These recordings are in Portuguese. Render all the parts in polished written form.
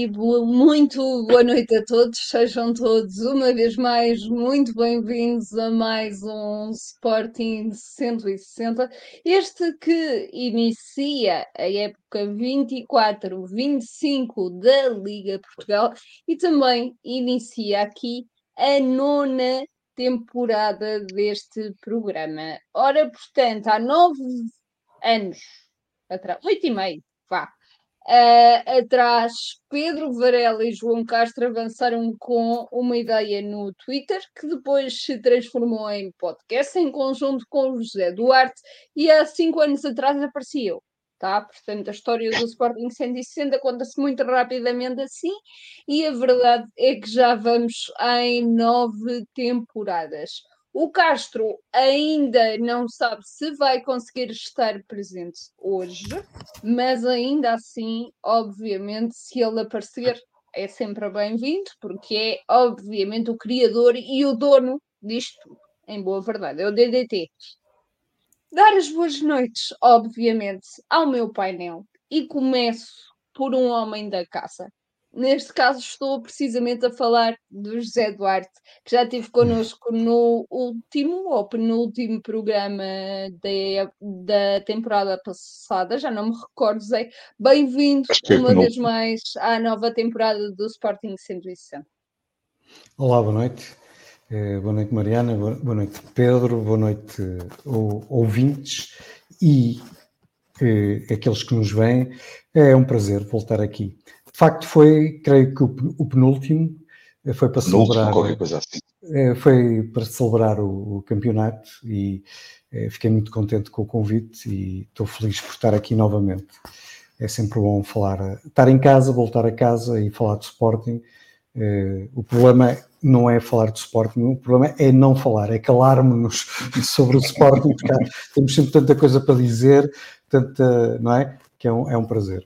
muito boa noite a todos, sejam todos uma vez mais muito bem-vindos a mais um Sporting 160, este que inicia a época 24-25 da Liga Portugal e também inicia aqui a nona temporada deste programa. Ora, portanto, há 9 anos atrás, 8 e meio, vá. Atrás, Pedro Varela e João Castro avançaram com uma ideia no Twitter, que depois se transformou em podcast, em conjunto com o José Duarte, e há 5 anos atrás apareceu. Tá? Portanto, a história do Sporting 160 conta-se muito rapidamente assim, e a verdade é que já vamos em 9 temporadas. O Castro ainda não sabe se vai conseguir estar presente hoje, mas ainda assim, obviamente, se ele aparecer, é sempre bem-vindo, porque é, obviamente, o criador e o dono disto tudo, em boa verdade, é o DDT. Dar as boas noites, obviamente, ao meu painel e começo por um homem da casa. Neste caso, estou precisamente a falar do José Duarte, que já esteve connosco no último ou penúltimo programa da temporada passada, já não me recordo, Zé. Bem-vindo Acho que foi uma vez mais à nova temporada do Sporting 160. Olá, boa noite. Boa noite, Mariana. Boa noite, Pedro. Boa noite, ouvintes e aqueles que nos veem. É um prazer voltar aqui. De facto, creio que o penúltimo foi para celebrar. Qualquer coisa assim. Foi para celebrar o campeonato e fiquei muito contente com o convite e estou feliz por estar aqui novamente. É sempre bom estar em casa, voltar a casa e falar de Sporting. O problema não é falar de Sporting, o problema é não falar, é calarmos-nos sobre o Sporting, porque temos sempre tanta coisa para dizer, não é? Que é um prazer.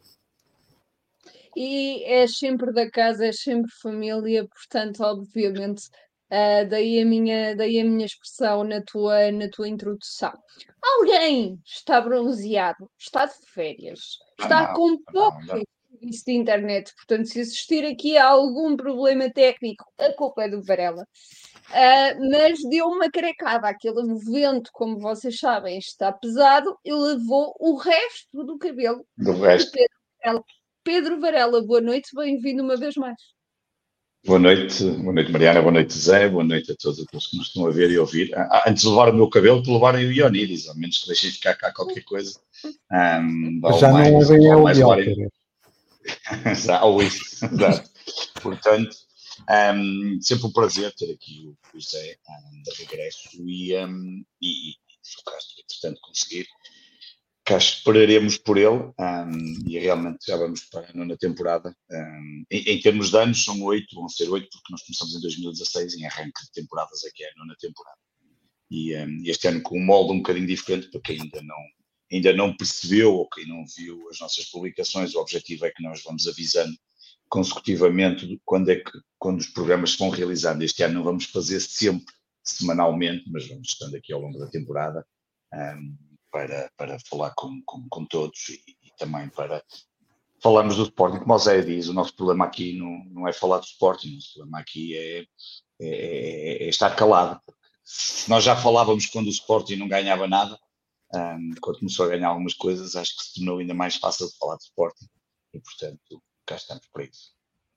E é sempre da casa, é sempre família, portanto, obviamente, daí a minha expressão na tua introdução. Alguém está bronzeado, está de férias, está com pouco serviço de internet, portanto, se existir aqui algum problema técnico, a culpa é do Varela. Mas deu uma carecada, aquele vento, como vocês sabem, está pesado e levou o resto do cabelo do resto. Pedro Varela, boa noite, bem-vindo uma vez mais. Boa noite, Mariana, boa noite, Zé, boa noite a todos aqueles que nos estão a ver e a ouvir. Antes de levar o meu cabelo, para levarem o Ioníris, ao menos que deixem ficar cá qualquer coisa. Já não levem o Bielker. Ou isso, exato. Portanto, sempre um prazer ter aqui o Zé de regresso e se o Castro, entretanto, conseguir. Cá esperaremos por ele e realmente já vamos para a nona temporada. Em termos de anos, vão ser 8, porque nós começamos em 2016, em arranque de temporadas aqui é a nona temporada. E este ano com um molde um bocadinho diferente, para quem ainda não percebeu ou quem não viu as nossas publicações, o objetivo é que nós vamos avisando consecutivamente quando os programas se vão realizando. Este ano não vamos fazer sempre semanalmente, mas vamos estando aqui ao longo da temporada. Para falar com todos e também para falarmos do Sporting. Como o Zé diz, o nosso problema aqui não é falar do Sporting, o nosso problema aqui é estar calado. Se nós já falávamos quando o Sporting não ganhava nada, quando começou a ganhar algumas coisas, acho que se tornou ainda mais fácil de falar do Sporting e, portanto, cá estamos para isso.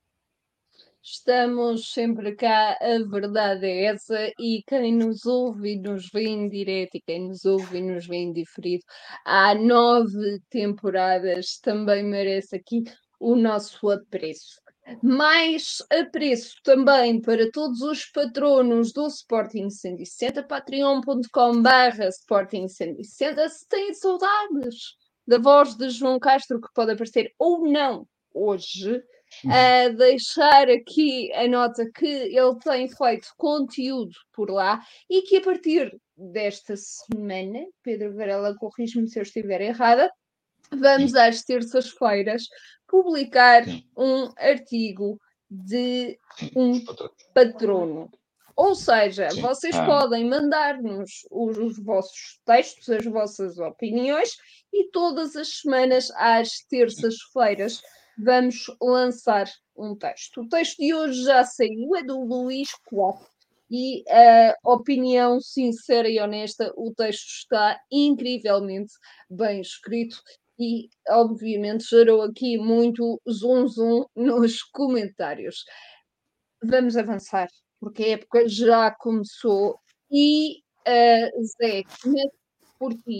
Estamos sempre cá, a verdade é essa, e quem nos ouve e nos vê em direto e quem nos ouve e nos vê em diferido, há 9 temporadas, também merece aqui o nosso apreço. Mais apreço também para todos os patronos do Sporting 160, patreon.com/Sporting 160, se têm saudades da voz de João Castro, que pode aparecer ou não hoje, a deixar aqui a nota que ele tem feito conteúdo por lá e que a partir desta semana, Pedro Varela, corrige-me se eu estiver errada, vamos às terças-feiras publicar um artigo de um patrono. Ou seja, vocês podem mandar-nos os vossos textos, as vossas opiniões, e todas as semanas, às terças-feiras, vamos lançar um texto. O texto de hoje já saiu, é do Luís Coates. E a opinião sincera e honesta, o texto está incrivelmente bem escrito e, obviamente, gerou aqui muito zum nos comentários. Vamos avançar, porque a época já começou e, Zé, começo por ti.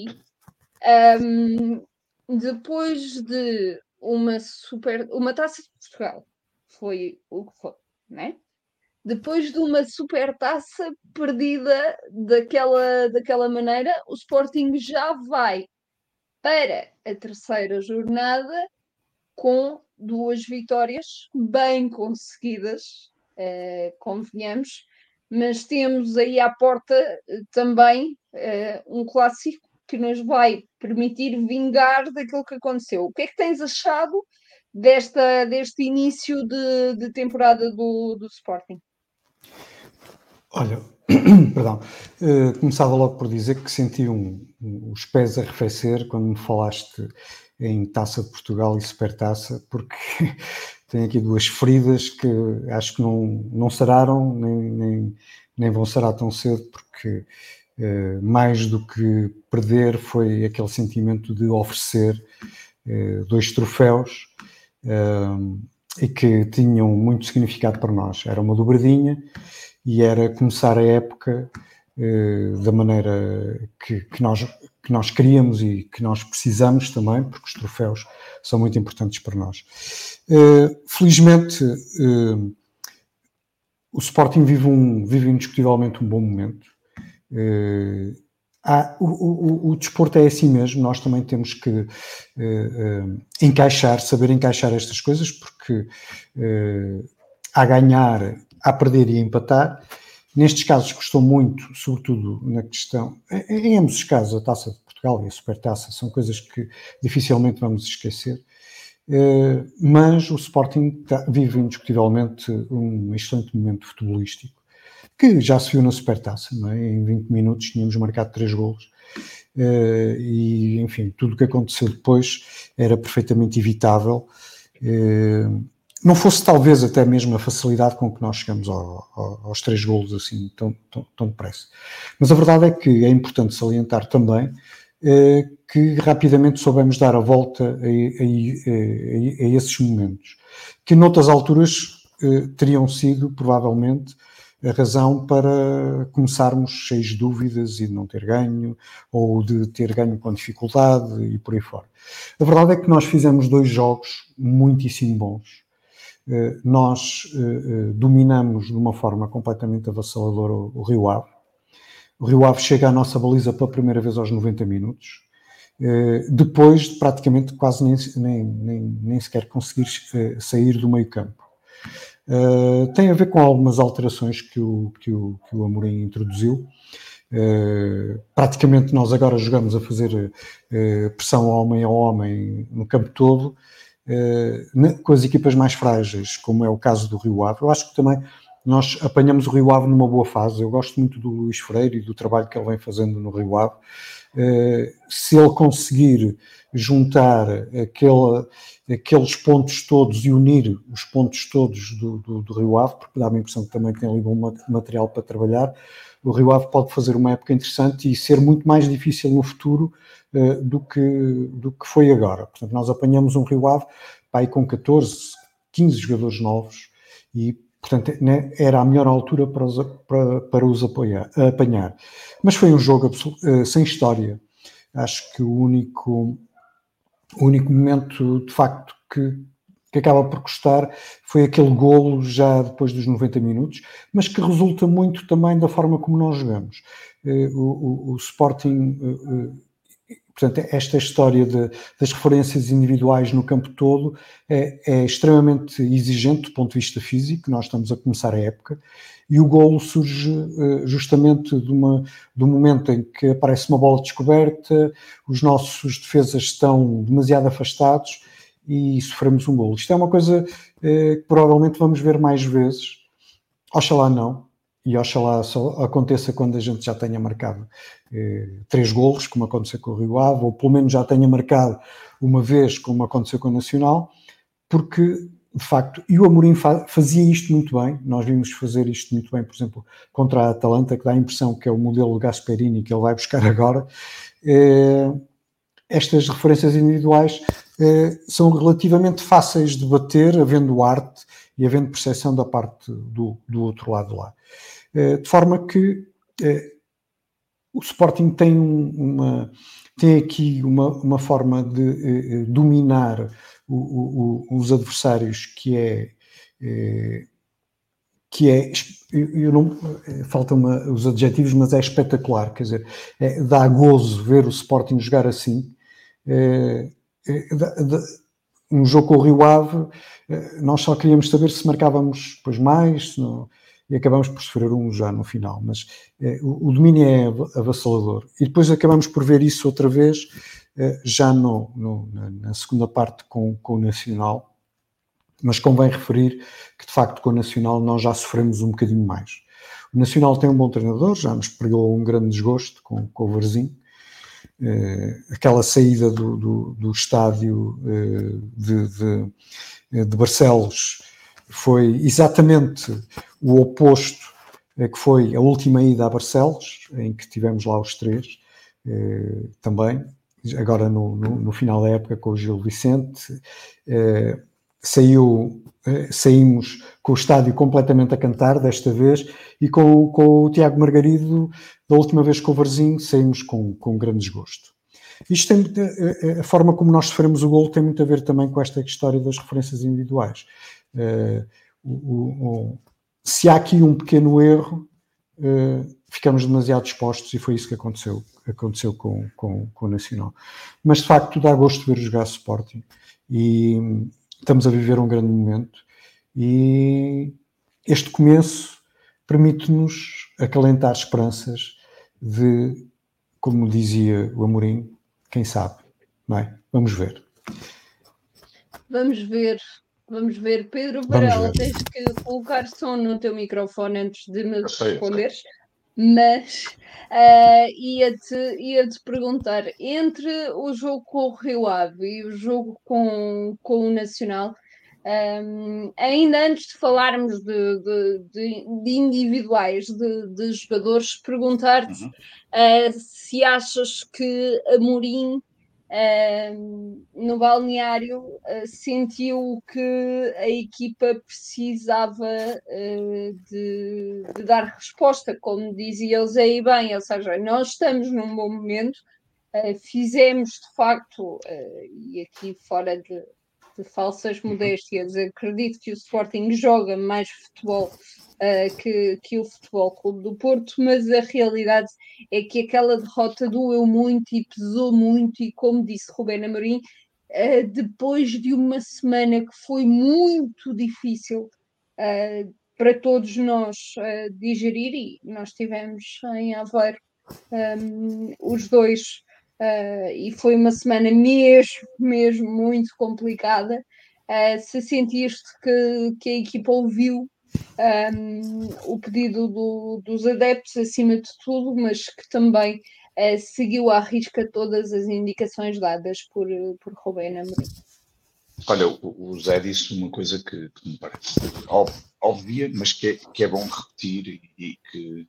Depois de uma Taça de Portugal, foi o que foi, né? Depois de uma supertaça perdida daquela maneira, o Sporting já vai para a terceira jornada com 2 vitórias bem conseguidas, convenhamos, mas temos aí à porta também um clássico que nos vai permitir vingar daquilo que aconteceu. O que é que tens achado deste início de temporada do Sporting? Olha, perdão, começava logo por dizer que senti os pés arrefecer quando me falaste em Taça de Portugal e Supertaça, porque tenho aqui 2 feridas que acho que não sararam, nem vão sarar tão cedo, porque mais do que perder foi aquele sentimento de oferecer 2 troféus e que tinham muito significado para nós. Era uma dobradinha e era começar a época da maneira que nós queríamos e que nós precisamos também, porque os troféus são muito importantes para nós. Felizmente, o Sporting vive indiscutivelmente um bom momento. O desporto é assim mesmo, nós também temos que saber encaixar estas coisas, porque há ganhar, há perder e empatar. Nestes casos custou muito, sobretudo na questão, em ambos os casos, a Taça de Portugal e a Supertaça são coisas que dificilmente vamos esquecer, mas o Sporting vive indiscutivelmente um excelente momento futebolístico, que já se viu na Supertaça, não é? Em 20 minutos tínhamos marcado 3 golos, e enfim, tudo o que aconteceu depois era perfeitamente evitável, não fosse talvez até mesmo a facilidade com que nós chegamos aos 3 golos assim tão depressa. Mas a verdade é que é importante salientar também que rapidamente soubemos dar a volta a esses momentos, que noutras alturas teriam sido provavelmente a razão para começarmos cheios de dúvidas e de não ter ganho, ou de ter ganho com dificuldade e por aí fora. A verdade é que nós fizemos 2 jogos muitíssimo bons. Nós dominamos de uma forma completamente avassaladora o Rio Ave. O Rio Ave chega à nossa baliza pela primeira vez aos 90 minutos, depois de praticamente quase nem sequer conseguir sair do meio campo. Tem a ver com algumas alterações que o Amorim introduziu. Praticamente nós agora jogamos a fazer pressão homem a homem no campo todo, com as equipas mais frágeis, como é o caso do Rio Ave. Eu acho que também nós apanhamos o Rio Ave numa boa fase. Eu gosto muito do Luís Freire e do trabalho que ele vem fazendo no Rio Ave. Se ele conseguir juntar aqueles pontos todos e unir os pontos todos do Rio Ave, porque dá-me a impressão que também tem ali bom material para trabalhar, o Rio Ave pode fazer uma época interessante e ser muito mais difícil no futuro do que foi agora. Portanto, nós apanhamos um Rio Ave aí com 14, 15 jogadores novos e, portanto, né, era a melhor altura para os apanhar. Mas foi um jogo sem história. Acho que o único momento, de facto, que acaba por custar foi aquele golo já depois dos 90 minutos, mas que resulta muito também da forma como nós jogamos. O Sporting, portanto, esta história das referências individuais no campo todo é extremamente exigente do ponto de vista físico. Nós estamos a começar a época e o golo surge justamente do momento em que aparece uma bola descoberta, os nossos defesas estão demasiado afastados e sofremos um golo. Isto é uma coisa que provavelmente vamos ver mais vezes. Oxalá não. E oxalá só aconteça quando a gente já tenha marcado 3 golos, como aconteceu com o Rio Ave, ou pelo menos já tenha marcado uma vez, como aconteceu com o Nacional, porque, de facto, e o Amorim fazia isto muito bem, nós vimos fazer isto muito bem, por exemplo, contra a Atalanta, que dá a impressão que é o modelo Gasperini que ele vai buscar agora. Estas referências individuais são relativamente fáceis de bater, havendo arte e havendo percepção da parte do outro lado lá. De forma que o Sporting tem aqui uma forma de dominar os adversários que faltam-me os adjetivos, mas é espetacular, quer dizer, dá gozo ver o Sporting jogar assim. Um jogo com o Rio Ave, nós só queríamos saber se marcávamos depois mais, e acabamos por sofrer já no final, mas o domínio é avassalador. E depois acabamos por ver isso outra vez, já na segunda parte com o Nacional, mas convém referir que, de facto, com o Nacional nós já sofremos um bocadinho mais. O Nacional tem um bom treinador, já nos pregou um grande desgosto com o Varzim. Aquela saída do estádio de Barcelos foi exatamente o oposto, que foi a última ida a Barcelos, em que tivemos lá os três, também, agora no final da época com o Gil Vicente. Saímos com o estádio completamente a cantar desta vez, e com o Tiago Margarido, da última vez com o Varzim, saímos com grande desgosto. Isto a forma como nós sofremos o golo tem muito a ver também com esta história das referências individuais. Se há aqui um pequeno erro, ficamos demasiado expostos, e foi isso que aconteceu com o Nacional. Mas, de facto, dá gosto de ver jogar Sporting, e estamos a viver um grande momento, e este começo permite-nos acalentar esperanças de, como dizia o Amorim, quem sabe, não é? Vamos ver. Vamos ver. Pedro Varela, tens que colocar som no teu microfone antes de me responderes, mas ia-te perguntar, entre o jogo com o Rio Ave e o jogo com o Nacional, ainda antes de falarmos de individuais, de jogadores, perguntar-te se achas que Amorim no balneário sentiu que a equipa precisava de dar resposta, como dizias aí bem, ou seja, nós estamos num bom momento, fizemos de facto, e aqui fora de falsas modéstias, acredito que o Sporting joga mais futebol que o Futebol Clube do Porto, mas a realidade é que aquela derrota doeu muito e pesou muito, e como disse Rubén Amorim, depois de uma semana que foi muito difícil para todos nós digerir, e nós tivemos em Aveiro os dois, e foi uma semana mesmo muito complicada. Se sentiste que a equipa ouviu o pedido dos adeptos acima de tudo, mas que também seguiu à risca todas as indicações dadas por Rubén Amorim. Olha, o Zé disse uma coisa que me parece óbvia, mas que é bom repetir, e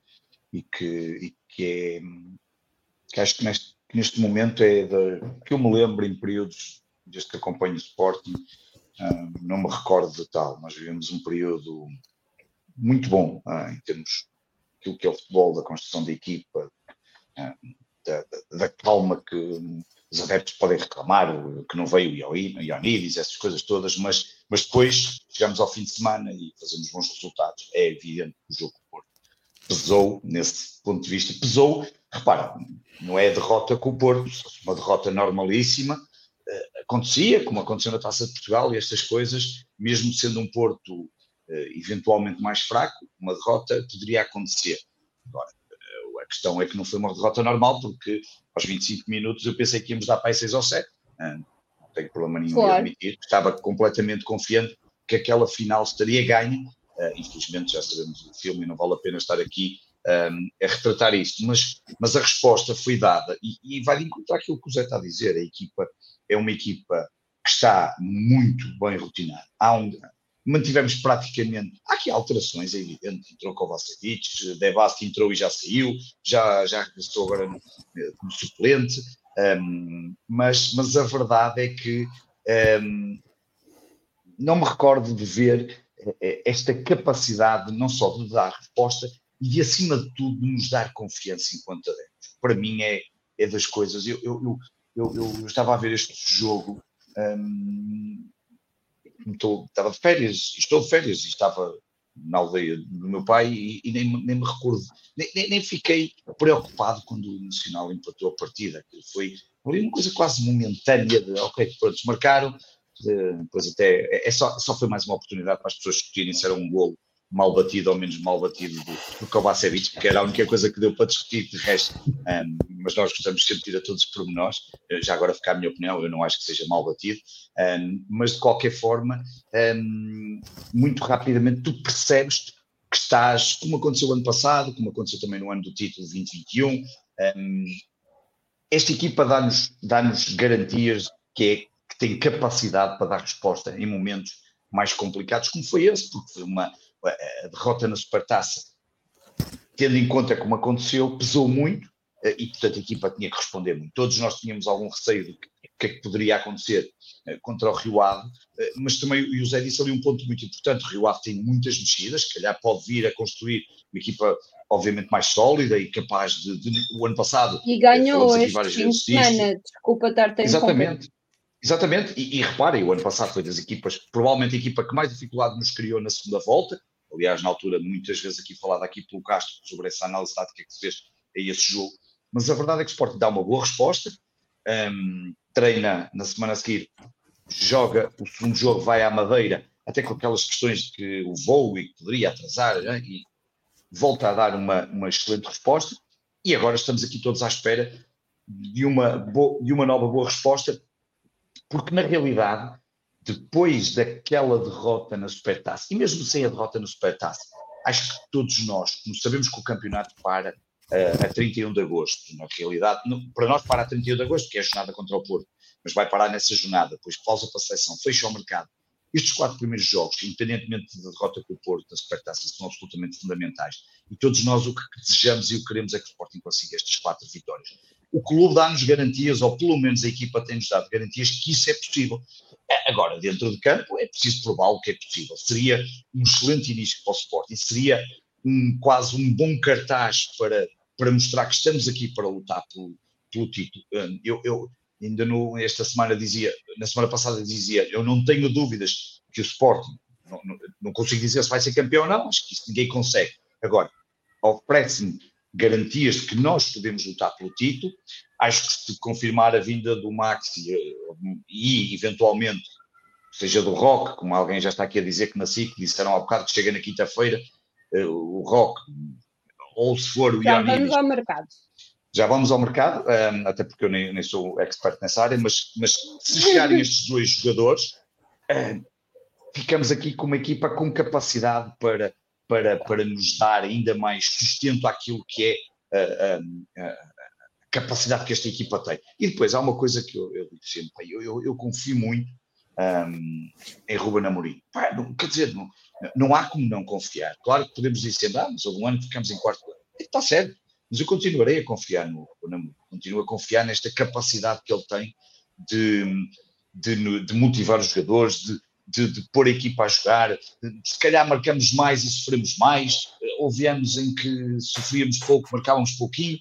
que acho que neste momento que eu me lembro em períodos, desde que acompanho o Sporting, não me recordo de tal. Nós vivemos um período muito bom em termos daquilo que é o futebol, da construção da equipa, da calma que os adeptos podem reclamar, que não veio o Ioannidis, essas coisas todas, mas depois chegamos ao fim de semana e fazemos bons resultados. É evidente que o jogo do Porto pesou, nesse ponto de vista, repara, não é a derrota com o Porto, uma derrota normalíssima, acontecia, como aconteceu na Taça de Portugal e estas coisas, mesmo sendo um Porto eventualmente mais fraco, uma derrota poderia acontecer. Agora, a questão é que não foi uma derrota normal, porque aos 25 minutos eu pensei que íamos dar para aí 6 ou 7, não tenho problema nenhum em admitir, estava completamente confiante que aquela final estaria ganha. Infelizmente já sabemos o filme e não vale a pena estar aqui a retratar isto, mas a resposta foi dada, e vai de encontro àquilo que o Zé está a dizer. A equipa é uma equipa que está muito bem rotinado. Mantivemos praticamente, há aqui alterações, é evidente, entrou Kovacevic, Devast entrou e já saiu, já regressou agora como suplente, mas a verdade é que não me recordo de ver esta capacidade não só de dar resposta e de, acima de tudo, de nos dar confiança enquanto adeptos. Para mim é das coisas. Eu estava a ver este jogo, estava de férias, estou de férias e estava na aldeia do meu pai e nem me recordo, nem fiquei preocupado quando o Nacional empatou a partida. Foi uma coisa quase momentânea de, ok, pronto, marcaram, depois até, só foi mais uma oportunidade para as pessoas discutirem se era um golo mal batido ou menos mal batido do Kovacevic, porque era a única coisa que deu para discutir, de resto, mas nós gostamos sempre de ir a todos os pormenores. Já agora fica a minha opinião, eu não acho que seja mal batido, mas de qualquer forma, muito rapidamente tu percebes que estás, como aconteceu ano passado, como aconteceu também no ano do título 2021, esta equipa dá-nos garantias que tem capacidade para dar resposta em momentos mais complicados, como foi esse, porque foi a derrota na Supertaça, tendo em conta como aconteceu, pesou muito, e portanto a equipa tinha que responder muito. Todos nós tínhamos algum receio do que é que poderia acontecer contra o Rio Ave, mas também o José disse ali um ponto muito importante: o Rio Ave tem muitas mexidas, se calhar pode vir a construir uma equipa obviamente mais sólida e capaz de o ano passado... E ganhou este fim de semana, desculpa estar-te a interromper. Exatamente, e reparem, o ano passado foi das equipas, provavelmente a equipa que mais dificuldade nos criou na segunda volta. Aliás, na altura, muitas vezes falado aqui pelo Castro sobre essa análise tática que se fez a esse jogo. Mas a verdade é que o Sporting dá uma boa resposta, treina na semana a seguir, joga o segundo jogo, vai à Madeira, até com aquelas questões de que o voo e que poderia atrasar, né? E volta a dar uma excelente resposta. E agora estamos aqui todos à espera de uma nova boa resposta, porque na realidade, depois daquela derrota na Supertaça, e mesmo sem a derrota na Supertaça, acho que todos nós, como sabemos que o campeonato para a 31 de agosto, na realidade, para nós para a 31 de agosto, que é a jornada contra o Porto, mas vai parar nessa jornada, depois pausa para a seleção, fecha o mercado. Estes 4 primeiros jogos, independentemente da derrota com o Porto, da Supertaça, são absolutamente fundamentais. E todos nós o que desejamos e o que queremos é que o Sporting consiga estas 4 vitórias. O clube dá-nos garantias, ou pelo menos a equipa tem-nos dado garantias que isso é possível. Agora, dentro de campo, é preciso provar o que é possível. Seria um excelente início para o Sporting, seria quase um bom cartaz para mostrar que estamos aqui para lutar pelo título. Eu ainda esta semana na semana passada dizia, eu não tenho dúvidas que o Sporting, não consigo dizer se vai ser campeão ou não, acho que isso ninguém consegue. Agora, oferece-me garantias de que nós podemos lutar pelo título. Acho que se confirmar a vinda do Maxi e eventualmente, seja do Roque, como alguém já está aqui a dizer que na SIC, disseram há bocado que chega na quinta-feira, o Roque, ou se for o Ioannidis. Já vamos ao mercado. Já vamos ao mercado, até porque eu nem sou expert nessa área, mas se chegarem estes 2 jogadores, ficamos aqui com uma equipa com capacidade para nos dar ainda mais sustento àquilo que é a capacidade que esta equipa tem. E depois há uma coisa que eu digo sempre, eu confio muito em Ruben Amorim. Quer dizer, não há como não confiar. Claro que podemos dizer, mas houve um ano que ficamos em quarto lugar. Está certo, mas eu continuarei a confiar no Ruben Amorim. Continuo a confiar nesta capacidade que ele tem de motivar os jogadores, de pôr a equipa a jogar. Se calhar marcamos mais e sofremos mais. Houve anos em que sofríamos pouco, marcávamos pouquinho.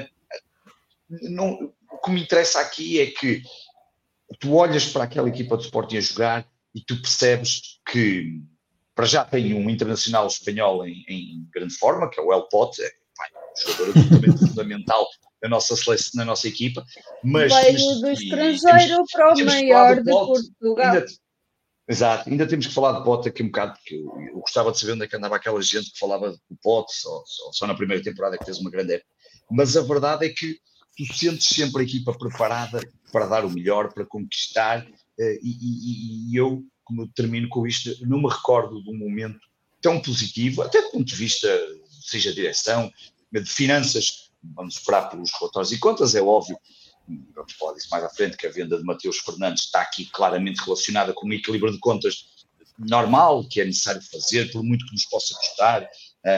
O que me interessa aqui é que tu olhas para aquela equipa de Sporting a jogar e tu percebes que para já tem um internacional espanhol em grande forma, que é o El Pote, um jogador absolutamente fundamental na nossa equipa, mas veio do estrangeiro para o maior de Portugal. Exato, ainda temos que falar de Pote aqui um bocado, porque eu gostava de saber onde é que andava aquela gente que falava do Pote, só na primeira temporada que fez uma grande época. Mas a verdade é que tu sentes sempre a equipa preparada para dar o melhor, para conquistar, e eu, como eu termino com isto, não me recordo de um momento tão positivo, até do ponto de vista, seja direção, de finanças, vamos esperar pelos relatórios e contas, é óbvio, vamos falar disso mais à frente, que a venda de Mateus Fernandes está aqui claramente relacionada com um equilíbrio de contas normal, que é necessário fazer, por muito que nos possa custar.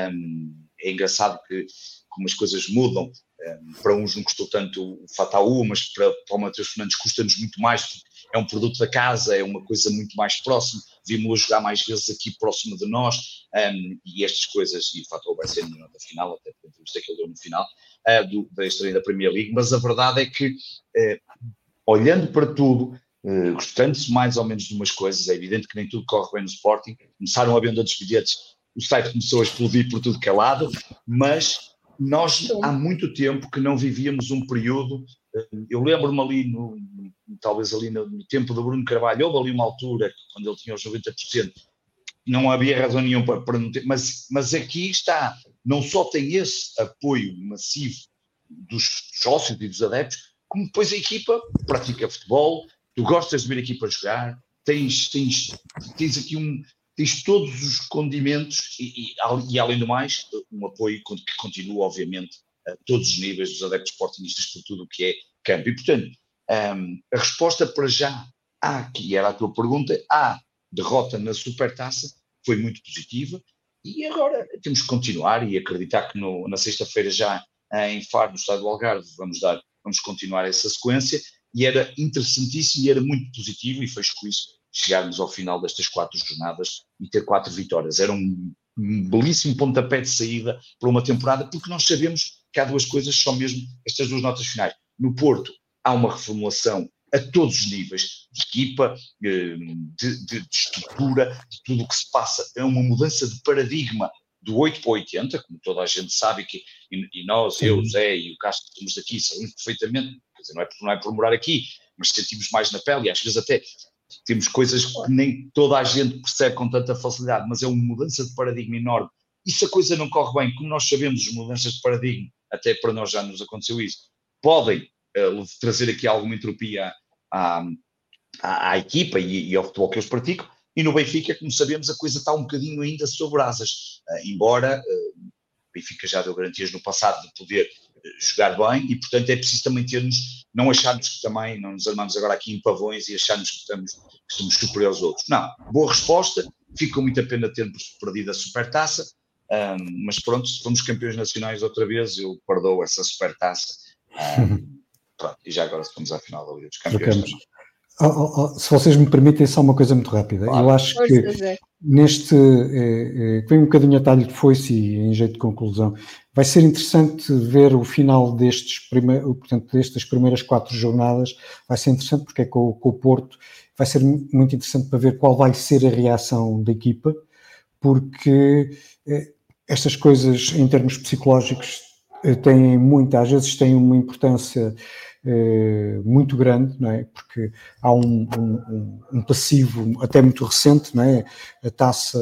É engraçado que como as coisas mudam, para uns não custou tanto o Fataú, mas para o Mateus Fernandes custa-nos muito mais, porque é um produto da casa, é uma coisa muito mais próxima, vimos-lo jogar mais vezes aqui próximo de nós, e estas coisas, e o Fataú vai ser no nota final, até porque a entrevista que ele deu no final, da história da Premier League, mas a verdade é que, olhando para tudo, gostando-se mais ou menos de umas coisas, é evidente que nem tudo corre bem no Sporting, começaram a venda dos bilhetes, o site começou a explodir por tudo que é lado, mas nós há muito tempo que não vivíamos um período, eu lembro-me ali, talvez ali no tempo do Bruno Carvalho, houve ali uma altura, quando ele tinha os 90%, não havia razão nenhuma para não ter, mas aqui está, não só tem esse apoio massivo dos sócios e dos adeptos, como depois a equipa pratica futebol, tu gostas de ver a equipa jogar, tens aqui tens todos os condimentos e além do mais, um apoio que continua, obviamente, a todos os níveis dos adeptos sportingistas por tudo o que é campo. E, portanto, a resposta para já, que era a tua pergunta, derrota na Supertaça, foi muito positiva e agora temos que continuar e acreditar que na sexta-feira já em Faro, no estado do Algarve, vamos continuar essa sequência e era interessantíssimo e era muito positivo e fecho com isso chegarmos ao final destas 4 jornadas e ter 4 vitórias. Era um belíssimo pontapé de saída para uma temporada, porque nós sabemos que há 2 coisas, são mesmo estas 2 notas finais. No Porto há uma reformulação a todos os níveis, de equipa, de estrutura, de tudo o que se passa. É uma mudança de paradigma do 8 para 80, como toda a gente sabe, e nós, eu, Zé e o Castro, que estamos aqui, sabemos perfeitamente, quer dizer, não é por morar aqui, mas sentimos mais na pele, e às vezes até temos coisas que nem toda a gente percebe com tanta facilidade, mas é uma mudança de paradigma enorme. E se a coisa não corre bem, como nós sabemos, as mudanças de paradigma, até para nós já nos aconteceu isso, podem trazer aqui alguma entropia à equipa e ao futebol que eles praticam, e no Benfica, como sabemos, a coisa está um bocadinho ainda sobre asas, embora o Benfica já deu garantias no passado de poder jogar bem, e portanto é preciso também não acharmos que também, não nos armamos agora aqui em pavões e acharmos que estamos superiores aos outros. Não, boa resposta, fica com muita pena termos perdido a Supertaça, mas pronto, se fomos campeões nacionais outra vez, eu perdoo essa Supertaça, pronto, e já agora se fomos à final da Liga dos Campeões também. Se vocês me permitem, só uma coisa muito rápida. Claro. Eu acho que neste, vem um bocadinho a talho de foice e em jeito de conclusão, vai ser interessante ver o final destas primeiras 4 jornadas, vai ser interessante porque é com o Porto, vai ser muito interessante para ver qual vai ser a reação da equipa, porque estas coisas em termos psicológicos às vezes têm uma importância muito grande, não é? Porque há um passivo até muito recente, não é? A taça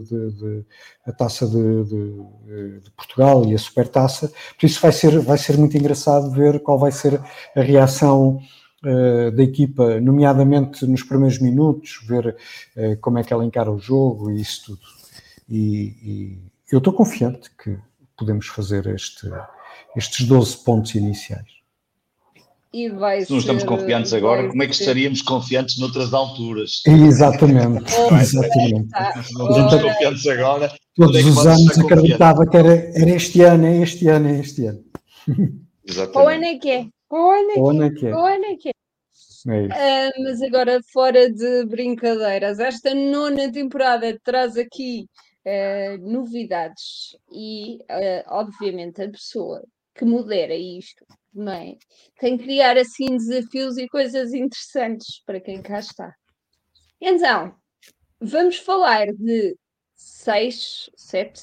de Portugal e a Supertaça, por isso vai ser muito engraçado ver qual vai ser a reação da equipa, nomeadamente nos primeiros minutos, ver como é que ela encara o jogo e isso tudo. E eu estou confiante que podemos fazer estes 12 pontos iniciais. Se não estamos confiantes agora, como é que estaríamos confiantes noutras alturas? Exatamente. Exatamente. Se não estamos confiantes agora, todos os anos acreditava que era este ano. Exatamente. O ano é que é. Mas agora, fora de brincadeiras, esta 9ª temporada traz aqui novidades e, obviamente, a pessoa que modera isto também tem que criar assim desafios e coisas interessantes para quem cá está. Então, vamos falar de 7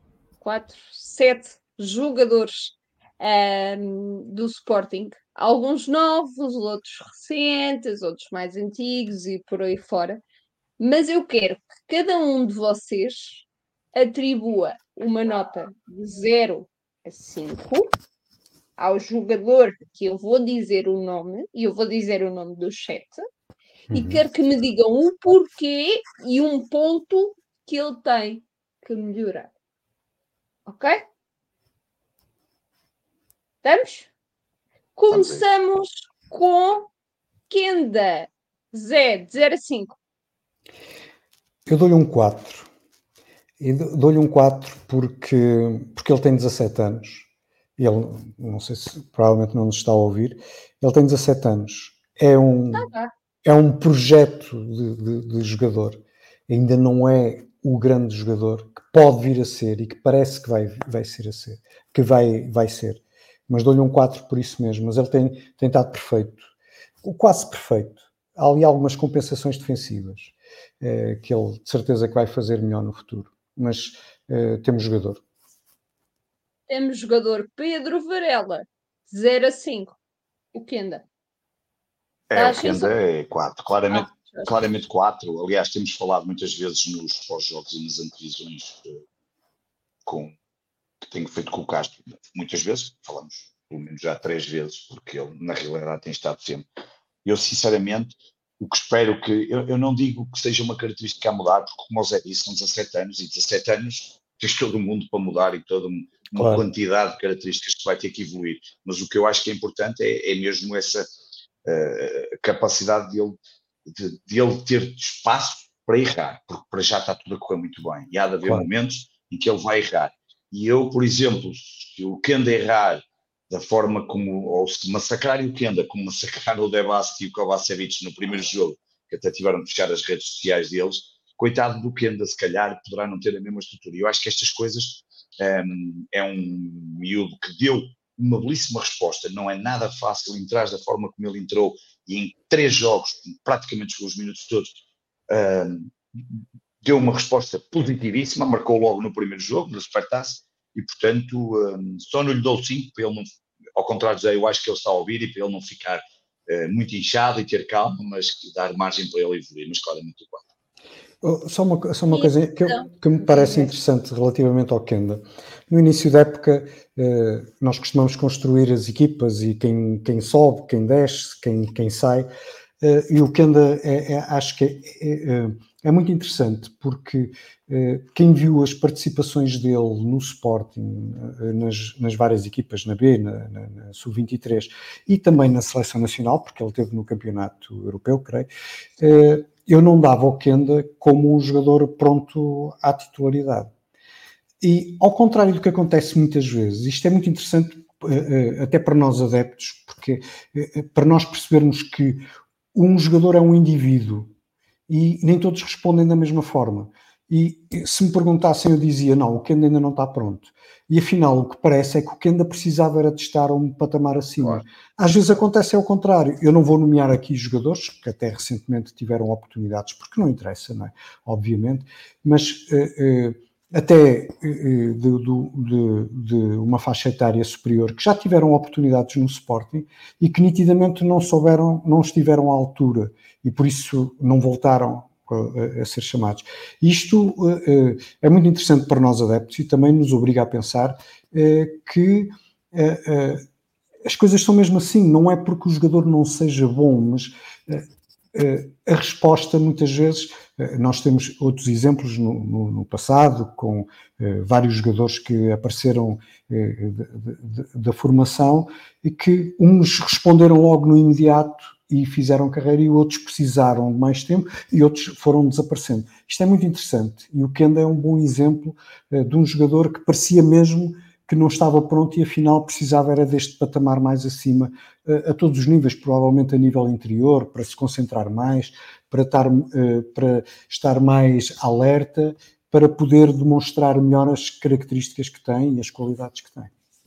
jogadores do Sporting, alguns novos, outros recentes, outros mais antigos e por aí fora, mas eu quero que cada um de vocês atribua uma nota de 0 a 5 ao jogador que eu vou dizer o nome, e eu vou dizer o nome do chat, e quero que me digam o porquê e um ponto que ele tem que melhorar. Ok? Estamos? Começamos com Kenda. Zé, de 0 a 5. Eu dou-lhe um 4. E dou-lhe um 4 porque ele tem 17 anos. Ele, não sei se provavelmente não nos está a ouvir, ele tem 17 anos. É um projeto de jogador. Ainda não é o grande jogador que pode vir a ser e que parece que vai ser a ser. Que vai ser. Mas dou-lhe um 4 por isso mesmo. Mas ele tem estado perfeito. Quase perfeito. Há ali algumas compensações defensivas que ele de certeza que vai fazer melhor no futuro. Mas temos jogador. Temos jogador Pedro Varela, de 0 a 5. O Kenda. O Kenda é 4, claramente 4. Aliás, temos falado muitas vezes nos pós-jogos e nas antevisões que tenho feito com o Castro. Muitas vezes, falamos pelo menos já 3 vezes, porque ele na realidade tem estado sempre. Eu sinceramente, o que espero que, eu não digo que seja uma característica a mudar, porque como o Zé disse, são 17 anos, e 17 anos tens todo o mundo para mudar e toda uma quantidade de características que vai ter que evoluir. Mas o que eu acho que é importante é mesmo essa capacidade de ele ter espaço para errar, porque para já está tudo a correr muito bem. E há de haver momentos em que ele vai errar. E eu, por exemplo, se o Kenda errar da forma como, ou se massacrarem o Kenda, como massacraram o Debasti e o Kovacevic no primeiro jogo, que até tiveram de fechar as redes sociais deles, coitado do Kenda, se calhar poderá não ter a mesma estrutura. E eu acho que estas coisas é um miúdo que deu uma belíssima resposta. Não é nada fácil entrar da forma como ele entrou e em 3 jogos, praticamente os minutos todos, deu uma resposta positivíssima, marcou logo no primeiro jogo, no Supertaça, e portanto só não lhe dou 5 para ele não, ao contrário, eu acho que ele está a ouvir, e para ele não ficar muito inchado e ter calma, mas dar margem para ele evoluir, mas claramente o 4. Só uma coisa que me parece interessante relativamente ao Kenda. No início da época, nós costumamos construir as equipas e quem sobe, quem desce, quem sai, e o Kenda acho que é muito interessante, porque quem viu as participações dele no Sporting, nas várias equipas, na B, na Sub-23, e também na Seleção Nacional, porque ele esteve no Campeonato Europeu, creio, eu não dava ao Kenda como um jogador pronto à titularidade. E, ao contrário do que acontece muitas vezes, isto é muito interessante até para nós adeptos, porque para nós percebermos que um jogador é um indivíduo e nem todos respondem da mesma forma. E se me perguntassem, eu dizia, não, o Kenda ainda não está pronto. E afinal, o que parece é que o Kenda precisava era de estar a um patamar acima. Claro. Às vezes acontece ao contrário. Eu não vou nomear aqui jogadores que até recentemente tiveram oportunidades, porque não interessa, não é? Obviamente, mas até de uma faixa etária superior que já tiveram oportunidades no Sporting e que nitidamente não estiveram à altura e por isso não voltaram a ser chamados. Isto é muito interessante para nós adeptos e também nos obriga a pensar que as coisas são mesmo assim, não é porque o jogador não seja bom, mas a resposta muitas vezes, nós temos outros exemplos no passado, com vários jogadores que apareceram da formação e que uns responderam logo no imediato e fizeram carreira e outros precisaram de mais tempo e outros foram desaparecendo. Isto é muito interessante e o Kenda é um bom exemplo de um jogador que parecia mesmo que não estava pronto e afinal precisava era deste patamar mais acima, a todos os níveis, provavelmente a nível interior, para se concentrar mais, para estar mais alerta, para poder demonstrar melhor as características que tem e as qualidades que tem.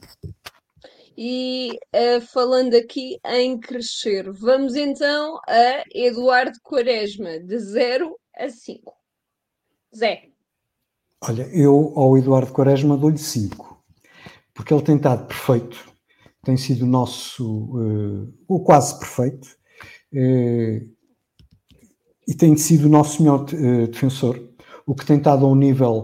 E falando aqui em crescer, vamos então a Eduardo Quaresma, de 0 a 5. Zé. Olha, eu ao Eduardo Quaresma dou-lhe 5, porque ele tem estado perfeito, tem sido o nosso, o quase perfeito, e tem sido o nosso melhor defensor, o que tem estado a um nível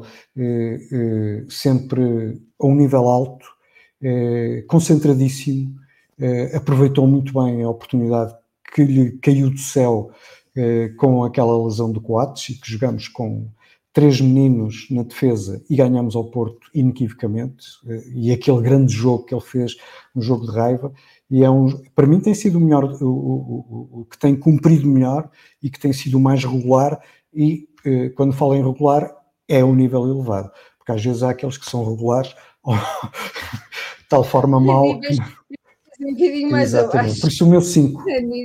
sempre a um nível alto, concentradíssimo, aproveitou muito bem a oportunidade que lhe caiu do céu com aquela lesão do Coates e que jogamos com 3 meninos na defesa e ganhamos ao Porto inequivocamente, e aquele grande jogo que ele fez, um jogo de raiva, e para mim tem sido o melhor, o que tem cumprido melhor e que tem sido o mais regular, e quando falo em regular é um nível elevado, porque às vezes há aqueles que são regulares de tal forma mal que... Um bocadinho mais Exatamente, abaixo. por isso o meu 5.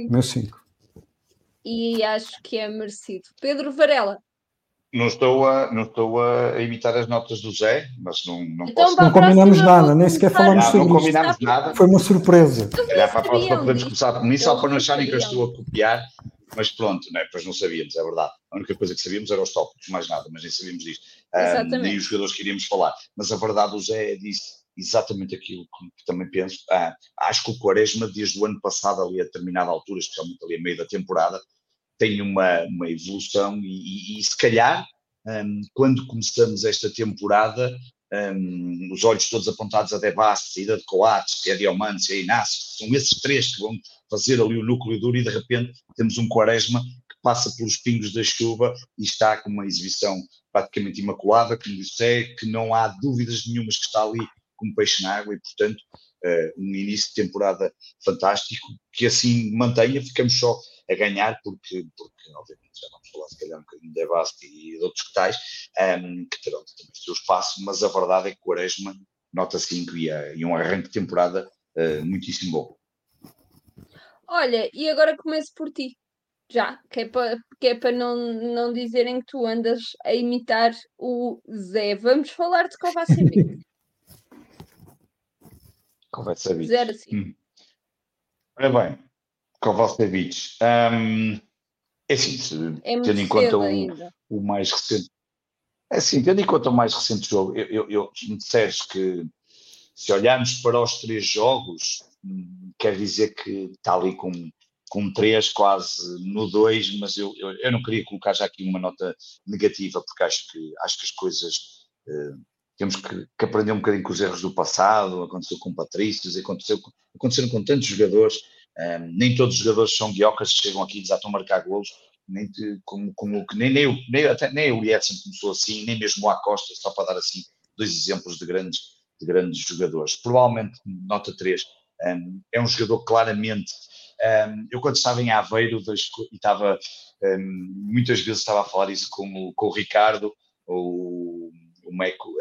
E acho que é merecido. Pedro Varela. Não estou a imitar as notas do Zé, mas não Então, posso. Não combinamos nada, nem sequer falamos sobre não isto. combinámos nada. Foi uma surpresa. Se calhar para a próxima podemos começar por mim, só para não acharem que eu estou a copiar, mas pronto, né? Pois não sabíamos, é verdade. A única coisa que sabíamos era os tópicos, mais nada, mas nem sabíamos disto. Nem os jogadores que iríamos falar. Mas a verdade, o Zé disse exatamente aquilo que também penso. Acho que o Quaresma, desde o ano passado, ali a determinada altura, especialmente ali a meio da temporada, tem uma evolução e se calhar, quando começamos esta temporada, os olhos todos apontados a Devas, a ida de Coates, a Diomante, a Inácio, são esses três que vão fazer ali o núcleo duro, e de repente temos um Quaresma que passa pelos pingos da chuva e está com uma exibição praticamente imaculada, como disse, que não há dúvidas nenhumas que está ali como peixe na água, e portanto um início de temporada fantástico, que assim mantenha. Ficamos só a ganhar, porque obviamente já vamos falar se calhar um bocadinho de Basti e de outros que tais, que terão também o seu espaço, mas a verdade é que Quaresma nota 5 e um arranque de temporada muitíssimo bom. Olha, e agora começo por ti, já, que é para não dizerem que tu andas a imitar o Zé. Vamos falar de Kovacevic. Kovacevic. 0 a 5. Ora bem, Kovacevic. É assim, tendo em conta o mais recente. É assim, tendo em conta o mais recente jogo, se me disseres que, se olharmos para os 3 jogos, quer dizer que está ali com 3, quase no 2, mas eu não queria colocar já aqui uma nota negativa, porque acho que as coisas temos que aprender um bocadinho com os erros do passado. Aconteceu com Patrícios, aconteceram com tantos jogadores. Nem todos os jogadores são guiocas que chegam aqui e desatam a marcar golos, nem o Edson começou assim, nem mesmo o Acosta, só para dar assim 2 exemplos de grandes jogadores. Provavelmente nota 3. É um jogador claramente. Eu quando estava em Aveiro e estava muitas vezes estava a falar isso com o Ricardo, o Meco.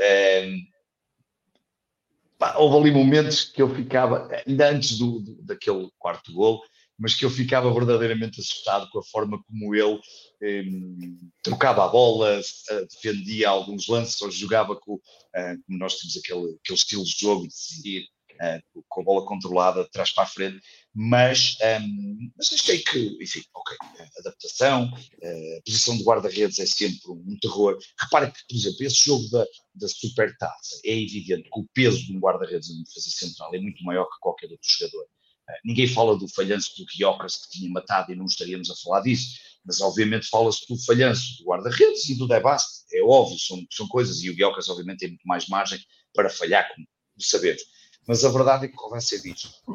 Houve ali momentos que eu ficava, ainda antes daquele quarto golo, mas que eu ficava verdadeiramente assustado com a forma como ele trocava a bola, defendia alguns lances, ou jogava como nós temos aquele estilo de jogo de seguir com a bola controlada de trás para a frente, mas achei que, enfim, ok, adaptação, a posição de guarda-redes é sempre um terror. Repara que, por exemplo, esse jogo da Supertaça, é evidente que o peso de um guarda-redes no defesa central é muito maior que qualquer outro jogador. Ninguém fala do falhanço do Gyökeres, que tinha matado, e não estaríamos a falar disso, mas obviamente fala-se do falhanço do guarda-redes e do Devast, é óbvio, são coisas, e o Gyökeres obviamente tem muito mais margem para falhar, como sabemos. Mas a verdade é que o Kovacevic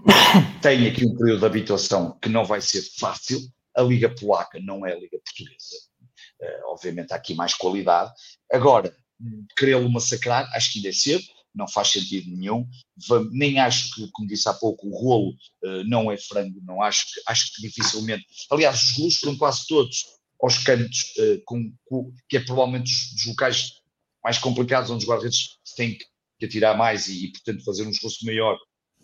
tem aqui um período de habituação que não vai ser fácil. A Liga Polaca não é a Liga Portuguesa. Obviamente há aqui mais qualidade. Agora, querê-lo massacrar, acho que ainda é cedo, não faz sentido nenhum. Nem acho que, como disse há pouco, o rolo não é frango, não acho que dificilmente. Aliás, os golos foram quase todos aos cantos, que é provavelmente os locais mais complicados, onde os guarda-redes têm que atirar mais e portanto, fazer um esforço maior.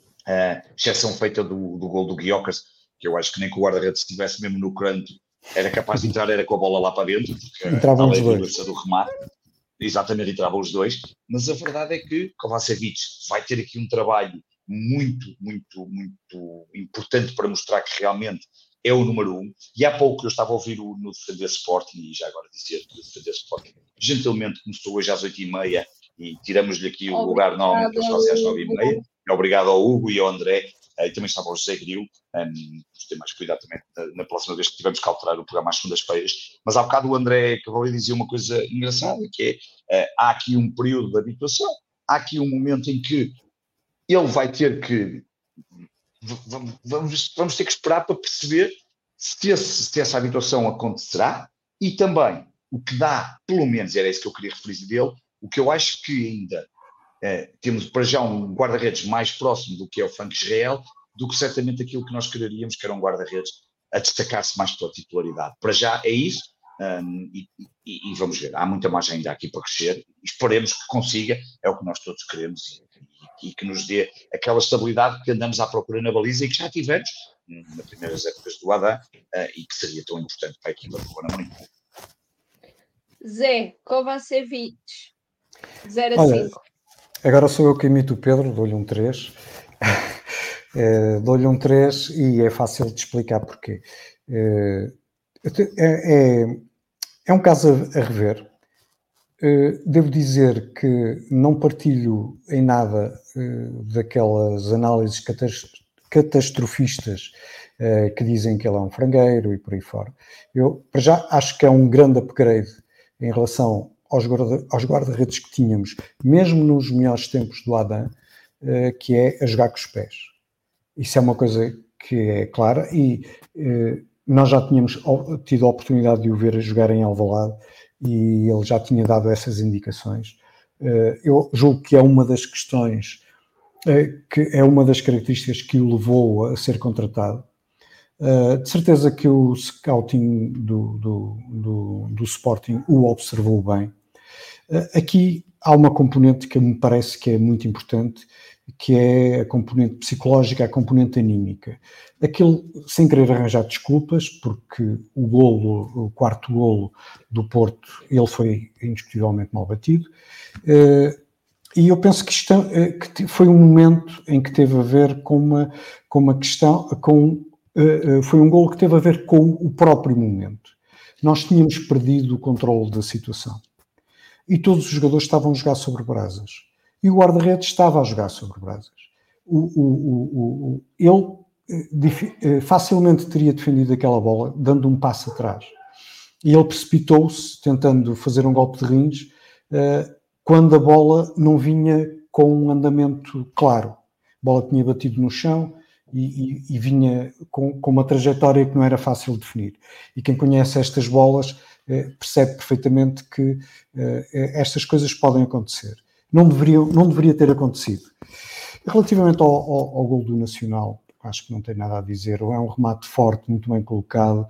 Exceção feita do gol do Gyökeres, que eu acho que nem que o guarda-redes estivesse mesmo no canto era capaz de entrar, era com a bola lá para dentro, porque entravam os dois. Do remate. Exatamente, entravam os dois, mas a verdade é que Kovacevic vai ter aqui um trabalho muito, muito, muito importante para mostrar que realmente é o número 1. E há pouco eu estava a ouvir no Defender Sporting, e já agora dizer que o Defender Sporting gentilmente começou hoje às 8h30 e tiramos-lhe aqui o lugar normalmente que eles fazem às 9h30. Obrigado ao Hugo e ao André, e também estava o José Grilo. Vamos ter mais cuidado também na próxima vez que tivermos que alterar o programa às segundas-feiras. Mas há bocado o André Cavalli dizia uma coisa engraçada, que é, há aqui um período de habituação, há aqui um momento em que ele vai ter que, vamos ter que esperar para perceber se essa habituação acontecerá, e também o que dá, pelo menos era isso que eu queria referir dele, o que eu acho que ainda temos para já um guarda-redes mais próximo do que é o Frank Israel, do que certamente aquilo que nós quereríamos, que era um guarda-redes a destacar-se mais pela titularidade. Para já é isso, e vamos ver, há muita margem ainda aqui para crescer, esperemos que consiga, é o que nós todos queremos, e que nos dê aquela estabilidade que andamos à procura na baliza e que já tivemos nas primeiras épocas do Adam, e que seria tão importante para a equipa do Ruben Amorim. Zé, Kovacevic, 0 a Olha, 5. Agora sou eu que imito o Pedro, dou-lhe um 3. Dou-lhe um 3 e é fácil de explicar porquê. É um caso a rever. Devo dizer que não partilho em nada daquelas análises catastrofistas que dizem que ele é um frangueiro e por aí fora. Eu, para já, acho que é um grande upgrade em relação aos guarda-redes que tínhamos, mesmo nos melhores tempos do Adam, que é a jogar com os pés. Isso é uma coisa que é clara e nós já tínhamos tido a oportunidade de o ver a jogar em Alvalade e ele já tinha dado essas indicações. Eu julgo que é uma das questões, que é uma das características que o levou a ser contratado. De certeza que o scouting do Sporting o observou bem. Aqui há uma componente que me parece que é muito importante, que é a componente psicológica, a componente anímica. Aquilo, sem querer arranjar desculpas, porque o quarto golo do Porto, ele foi indiscutivelmente mal batido, e eu penso que foi um momento em que teve a ver com uma questão, foi um golo que teve a ver com o próprio momento. Nós tínhamos perdido o controle da situação. E todos os jogadores estavam a jogar sobre brasas. E o guarda-redes estava a jogar sobre brasas. Ele facilmente teria defendido aquela bola, dando um passo atrás. E ele precipitou-se, tentando fazer um golpe de rins, quando a bola não vinha com um andamento claro. A bola tinha batido no chão e vinha com uma trajetória que não era fácil de definir. E quem conhece estas bolas percebe perfeitamente que estas coisas podem acontecer. Não deveria ter acontecido. Relativamente ao gol do Nacional, acho que não tem nada a dizer. É um remate forte, muito bem colocado.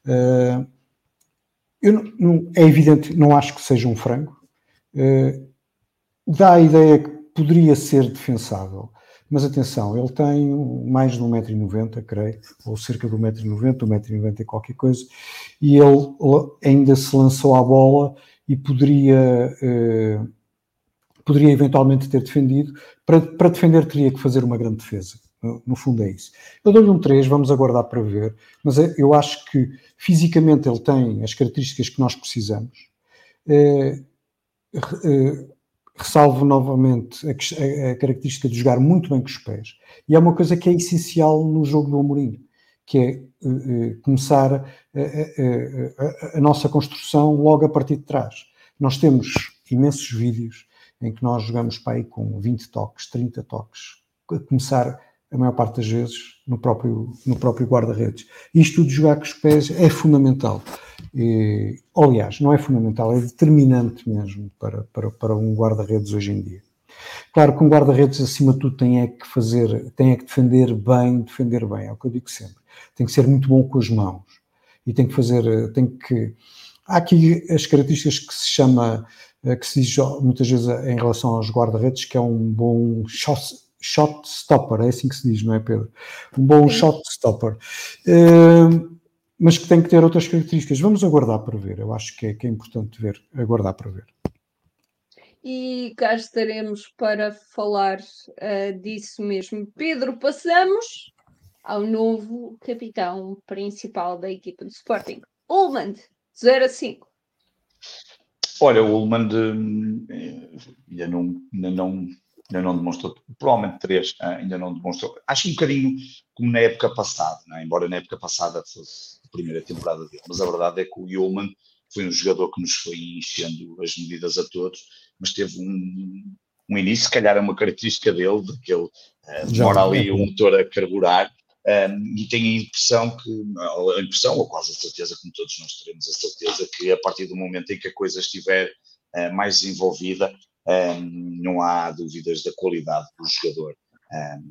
É evidente, não acho que seja um frango. Dá a ideia que poderia ser defensável. Mas atenção, ele tem mais de 1,90 m, creio, ou cerca de 1,90 m, 1,90 m e qualquer coisa, e ele ainda se lançou à bola e poderia eventualmente ter defendido. Para defender teria que fazer uma grande defesa. No fundo é isso. Eu dou-lhe um 3, vamos aguardar para ver, mas eu acho que fisicamente ele tem as características que nós precisamos. Ressalvo novamente a característica de jogar muito bem com os pés. E é uma coisa que é essencial no jogo do Amorim, que é começar a nossa construção logo a partir de trás. Nós temos imensos vídeos em que nós jogamos para aí com 20 toques, 30 toques, a começar a maior parte das vezes no próprio guarda-redes. Isto de jogar com os pés é fundamental. Aliás, não é fundamental, é determinante mesmo para um guarda-redes hoje em dia. Claro que um guarda-redes, acima de tudo, tem que defender bem, é o que eu digo sempre. Tem que ser muito bom com as mãos. E há aqui as características que se diz muitas vezes em relação aos guarda-redes, que é um bom shot stopper, é assim que se diz, não é, Pedro? Um bom shot stopper. Mas que tem que ter outras características. Vamos aguardar para ver. Eu acho que é importante aguardar para ver. E cá estaremos para falar disso mesmo. Pedro, passamos ao novo capitão principal da equipa do Sporting. Ullmann, 0 a 5. Olha, o Ullmann ainda não demonstrou, provavelmente 3, ainda não demonstrou. Acho um bocadinho como na época passada, não é? Embora na época passada fosse a primeira temporada dele, mas a verdade é que o Ullmann foi um jogador que nos foi enchendo as medidas a todos, mas teve um início, se calhar é uma característica dele, de que ele demora ali o motor a carburar, e tenho a impressão, ou quase a certeza, como todos nós teremos a certeza, que a partir do momento em que a coisa estiver mais desenvolvida, não há dúvidas da qualidade do jogador.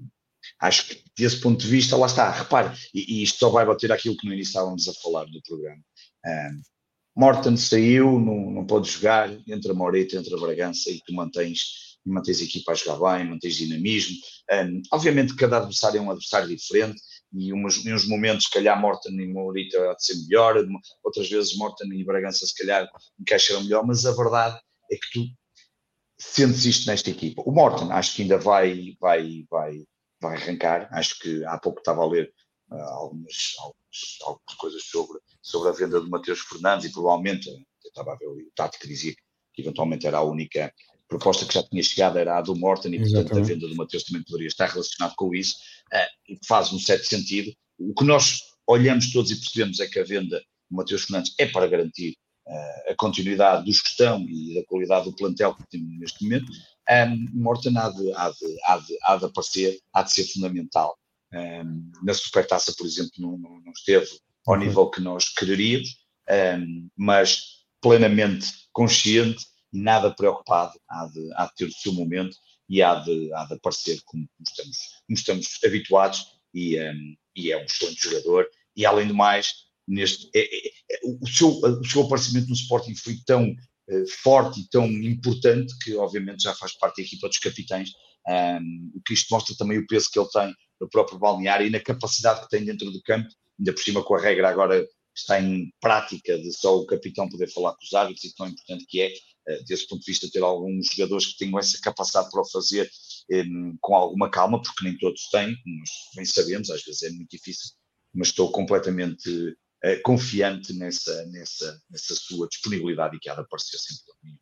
Acho que desse ponto de vista, lá está, repare, e isto só vai bater aquilo que no início estávamos a falar no programa. Morton saiu, não pode jogar, entra Moreira, entra Bragança e tu mantens a equipa a jogar bem, mantens dinamismo. Obviamente cada adversário é um adversário diferente e uns momentos, se calhar, Morton e Moreira há de ser melhor, outras vezes Morton e Bragança se calhar encaixaram melhor, mas a verdade é que tu sentes isto nesta equipa. O Morton acho que ainda vai arrancar, acho que há pouco estava a ler algumas coisas sobre a venda do Mateus Fernandes e provavelmente, eu estava a ver o Tático dizia que eventualmente era a única proposta que já tinha chegado, era a do Morton e portanto a venda do Mateus também poderia estar relacionado com isso, e faz um certo sentido. O que nós olhamos todos e percebemos é que a venda do Mateus Fernandes é para garantir a continuidade dos que estão e da qualidade do plantel que temos neste momento. Morton há de aparecer, há de ser fundamental. Na Supertaça, por exemplo, não esteve ao nível que nós quereríamos, mas plenamente consciente e nada preocupado, há de ter o seu momento e há de aparecer como estamos habituados e é um excelente jogador e além do mais, o seu aparecimento no Sporting foi tão forte e tão importante que obviamente já faz parte da equipa dos capitães, o que isto mostra também o peso que ele tem no próprio balneário e na capacidade que tem dentro do campo, ainda por cima com a regra agora está em prática de só o capitão poder falar com os árbitros e tão importante que é, desse ponto de vista, ter alguns jogadores que tenham essa capacidade para o fazer com alguma calma, porque nem todos têm, como nós bem sabemos, às vezes é muito difícil, mas estou completamente confiante nessa sua disponibilidade e que há de aparecer sempre comigo.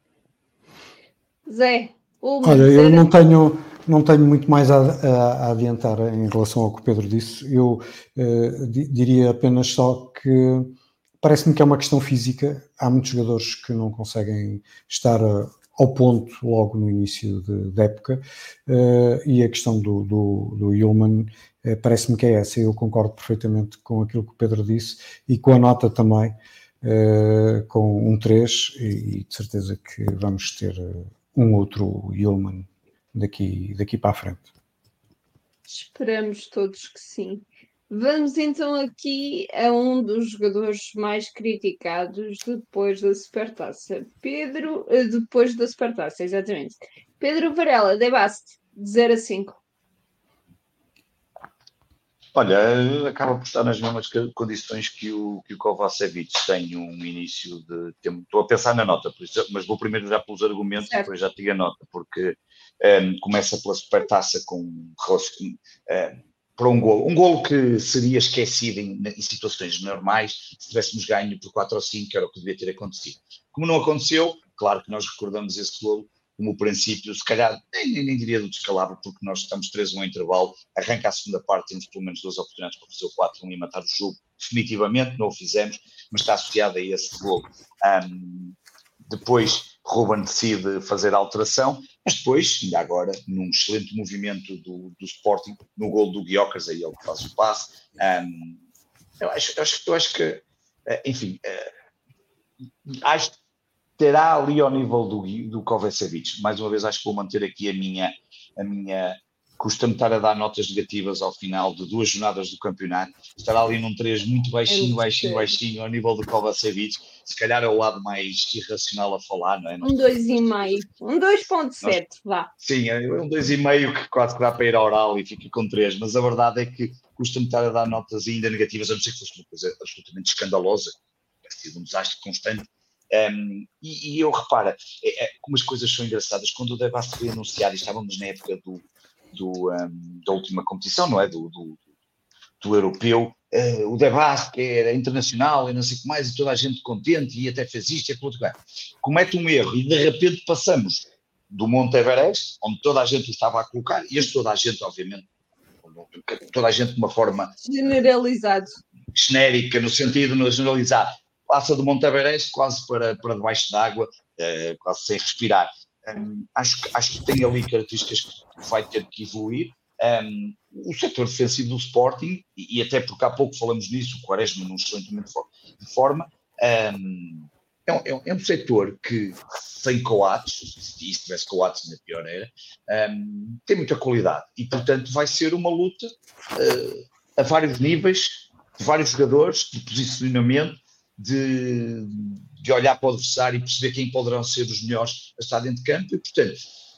Zé, olha, eu não tenho muito mais a adiantar em relação ao que o Pedro disse. Eu diria apenas só que parece-me que é uma questão física. Há muitos jogadores que não conseguem estar ao ponto logo no início da época, e a questão do Yulman parece-me que é essa. Eu concordo perfeitamente com aquilo que o Pedro disse e com a nota também, com um 3, e de certeza que vamos ter um outro Yulman daqui para a frente. Esperamos todos que sim. Vamos então aqui a um dos jogadores mais criticados depois da Supertaça. Depois da Supertaça, exatamente. Pedro Varela, de Bast, de 0 a 5. Olha, acaba por estar nas mesmas condições que o Kovacevic tem um início de tempo. Estou a pensar na nota, por isso, mas vou primeiro já pelos argumentos e depois já digo a nota, porque começa pela Supertaça por um golo que seria esquecido em situações normais se tivéssemos ganho por 4 ou 5, que era o que devia ter acontecido. Como não aconteceu, claro que nós recordamos esse golo como o princípio, se calhar, nem diria do descalabro, porque nós estamos 3-1 em intervalo, arranca a segunda parte, temos pelo menos 2 oportunidades para fazer o 4-1 e matar o jogo, definitivamente, não o fizemos, mas está associado a esse golo. Depois, Ruben decide fazer a alteração, mas depois, ainda agora, num excelente movimento do Sporting, no golo do Gyökeres, aí ele faz o passe. Eu acho que, enfim, acho que terá ali ao nível do Kovacevic. Mais uma vez, acho que vou manter aqui a minha custa-me estar a dar notas negativas ao final de 2 jornadas do campeonato, estará ali num 3 muito baixinho ao nível do Kovacevic, se calhar é o lado mais irracional a falar, não é? Um 2,5, um 2,7, vá. Sim, é um 2,5 que quase que dá para ir ao oral e fica com 3, mas a verdade é que custa-me estar a dar notas ainda negativas, a não ser que fosse uma coisa absolutamente escandalosa, tem sido um desastre constante. E eu reparo como as coisas são engraçadas. Quando o Debast foi anunciado, e estávamos na época da última competição, não é? Do europeu, o Debast, que era internacional e não sei o que mais, e toda a gente contente, e até fez isto e aquilo, comete um erro e de repente passamos do Monte Everest, onde toda a gente o estava a colocar, e toda a gente, obviamente, toda a gente de uma forma generalizado, genérica, no sentido de generalizar, passa do Monte Everest quase para debaixo d'água, quase sem respirar. Acho que tem ali características que vai ter que evoluir. O setor defensivo do Sporting, e até porque há pouco falamos nisso, o Quaresma num excelente momento de forma, é um setor que, sem Coates, se tivesse Coates na pior era, tem muita qualidade e, portanto, vai ser uma luta a vários níveis, de vários jogadores, de posicionamento, de olhar para o adversário e perceber quem poderão ser os melhores a estar dentro de campo e, portanto,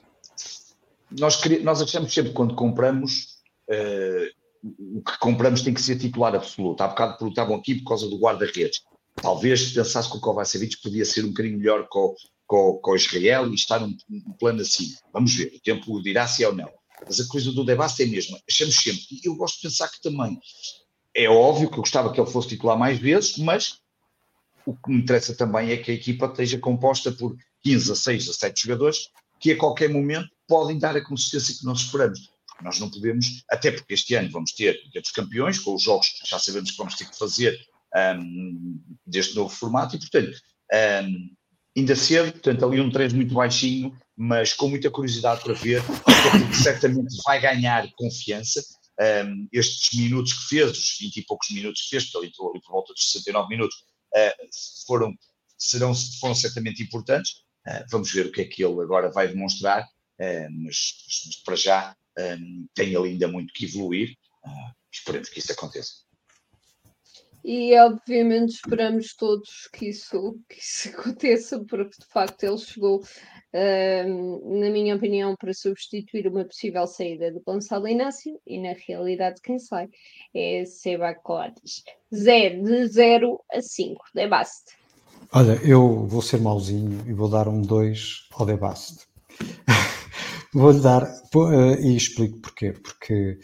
nós achamos sempre quando compramos, o que compramos tem que ser titular absoluto. Há bocado perguntavam aqui por causa do guarda-redes. Talvez pensasse que o Kovacevic podia ser um bocadinho melhor com o Israel e estar um plano acima. Vamos ver, o tempo dirá se é ou não. Mas a coisa do debate é a mesma. Achamos sempre, e eu gosto de pensar que também é óbvio que eu gostava que ele fosse titular mais vezes, mas o que me interessa também é que a equipa esteja composta por 15, 16, 17 jogadores que a qualquer momento podem dar a consistência que nós esperamos. Porque nós não podemos, até porque este ano vamos ter Liga dos Campeões, com os jogos que já sabemos que vamos ter que fazer deste novo formato, e portanto, ainda cedo, portanto, ali um 3 muito baixinho, mas com muita curiosidade para ver, porque certamente vai ganhar confiança. Estes minutos que fez, os 20 e poucos minutos que fez, porque ele entrou ali por volta dos 69 minutos, foram certamente importantes. Vamos ver o que é que ele agora vai demonstrar, mas para já tem ele ainda muito que evoluir. Esperemos que isso aconteça. E obviamente esperamos todos que isso aconteça, porque de facto ele chegou, na minha opinião, para substituir uma possível saída de Gonçalo Inácio, e na realidade quem sai é Seba Coates. De 0 a 5, De Bast. Olha, eu vou ser mauzinho e vou dar um 2 ao De Bast. Vou-lhe dar, e explico porquê, porque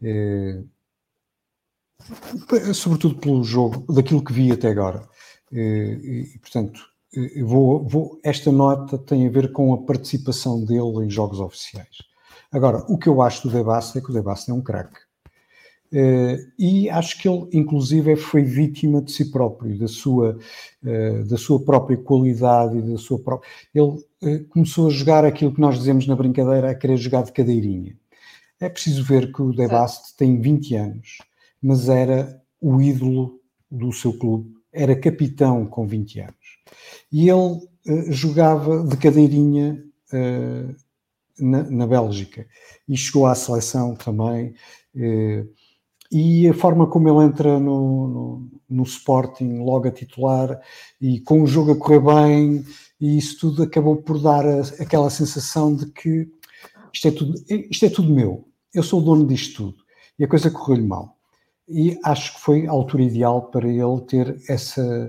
sobretudo pelo jogo, daquilo que vi até agora, e portanto esta nota tem a ver com a participação dele em jogos oficiais. Agora, o que eu acho do De Bast é que o De Bast é um craque, e acho que ele inclusive foi vítima de si próprio, da sua própria qualidade e da sua própria... Ele começou a jogar aquilo que nós dizemos na brincadeira, a querer jogar de cadeirinha. É preciso ver que o De Bast tem 20 anos, mas era o ídolo do seu clube, era capitão com 20 anos. E ele jogava de cadeirinha na Bélgica e chegou à seleção também. E a forma como ele entra no Sporting, logo a titular, e com o jogo a correr bem, e isso tudo acabou por dar aquela sensação de que isto é tudo meu, eu sou o dono disto tudo, e a coisa correu-lhe mal. E acho que foi a altura ideal para ele ter essa...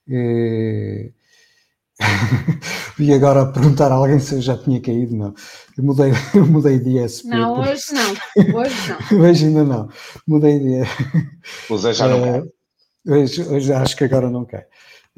E agora a perguntar a alguém se eu já tinha caído, não. Eu mudei de ESP. Não, hoje não. Hoje ainda não. Mudei de... O Zé já não cai. Hoje acho que agora não cai.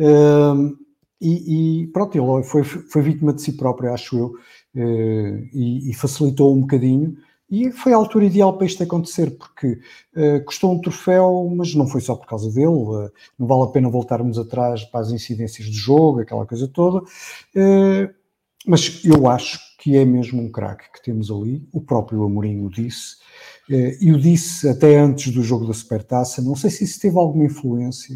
E pronto, ele foi vítima de si próprio, acho eu, e facilitou um bocadinho. E foi a altura ideal para isto acontecer, porque custou um troféu, mas não foi só por causa dele. Não vale a pena voltarmos atrás para as incidências de jogo, aquela coisa toda. Mas eu acho que é mesmo um craque que temos ali. O próprio Amorim o disse. E o disse até antes do jogo da Supertaça. Não sei se isso teve alguma influência,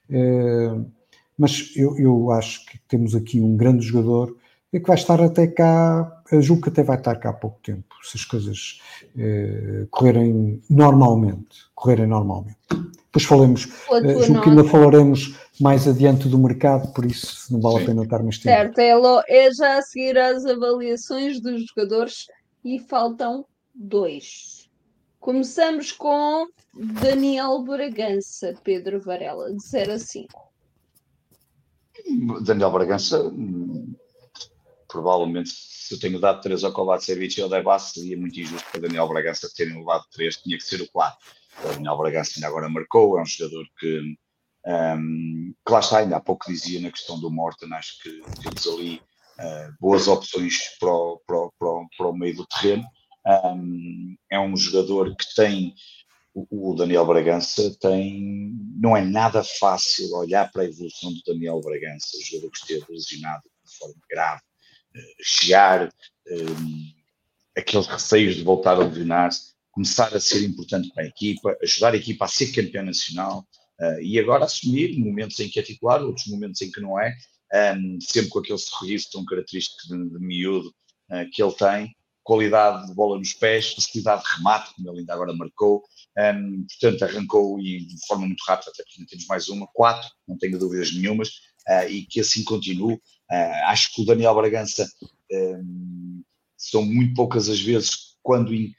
mas eu acho que temos aqui um grande jogador que vai estar até cá, julgo que até vai estar cá há pouco tempo, se as coisas correrem normalmente. Depois falemos, julgo que ainda falaremos mais adiante do mercado, por isso não vale a pena estar mais tempo. Certo, é já a seguir às avaliações dos jogadores e faltam 2. Começamos com Daniel Bragança, Pedro Varela, de 0 a 5. Daniel Bragança... Provavelmente, se eu tenho dado 3 ao Kovacevic e ao De Bast, seria muito injusto para Daniel Bragança terem levado 3, tinha que ser o 4. O Daniel Bragança ainda agora marcou, é um jogador que lá está, ainda há pouco dizia na questão do Morton, acho que temos ali boas opções para o meio do terreno. É um jogador que tem, o Daniel Bragança tem, não é nada fácil olhar para a evolução do Daniel Bragança, o jogador que esteve lesionado de forma grave, chegar, aqueles receios de voltar a lesionar-se, começar a ser importante para a equipa, ajudar a equipa a ser campeão nacional, e agora assumir momentos em que é titular, outros momentos em que não é, sempre com aquele sorriso tão característico de miúdo que ele tem, qualidade de bola nos pés, facilidade de remate, como ele ainda agora marcou, portanto arrancou e de forma muito rápida, até porque temos mais 4, não tenho dúvidas nenhumas, e que assim continue. Acho que o Daniel Bragança são muito poucas as vezes que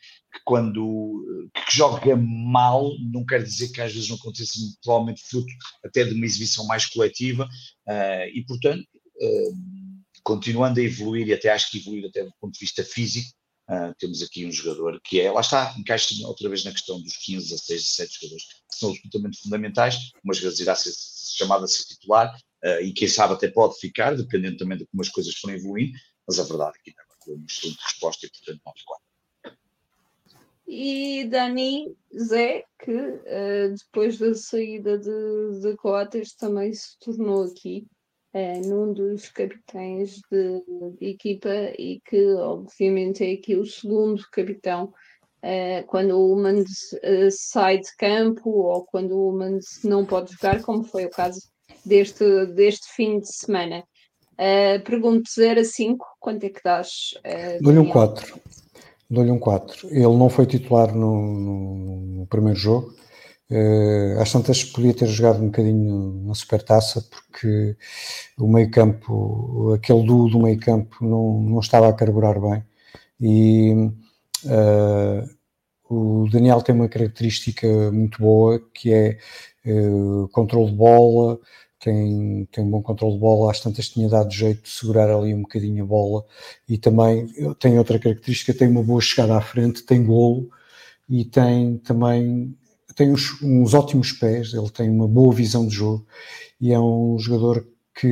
joga mal, não quer dizer que às vezes não aconteça, provavelmente fruto até de uma exibição mais coletiva, e portanto, continuando a evoluir, e até acho que evoluir até do ponto de vista físico, temos aqui um jogador que lá está, encaixa outra vez na questão dos 15, 16, 17 jogadores, que são absolutamente fundamentais, umas vezes irá ser chamado a ser titular, e quem sabe até pode ficar, dependendo também de como as coisas forem evoluindo, mas a verdade é que ainda foi uma excelente resposta e portanto 9-4. E Dani, Zé, que depois da saída de Coates também se tornou aqui num dos capitães de equipa e que obviamente é aqui o segundo capitão quando o Humans sai de campo ou quando o Humans não pode jogar, como foi o caso deste fim de semana. Pergunto 0-5, quanto é que dás? Dou-lhe um 4. Dou-lhe um 4. Ele não foi titular no primeiro jogo. Às tantas podia ter jogado um bocadinho na Supertaça, porque o meio-campo, aquele duo do meio-campo não estava a carburar bem. E o Daniel tem uma característica muito boa, que é controle de bola, tem um bom controle de bola, às tantas tinha dado jeito de segurar ali um bocadinho a bola, e também tem outra característica, tem uma boa chegada à frente, tem golo, e tem uns ótimos pés, ele tem uma boa visão de jogo, e é um jogador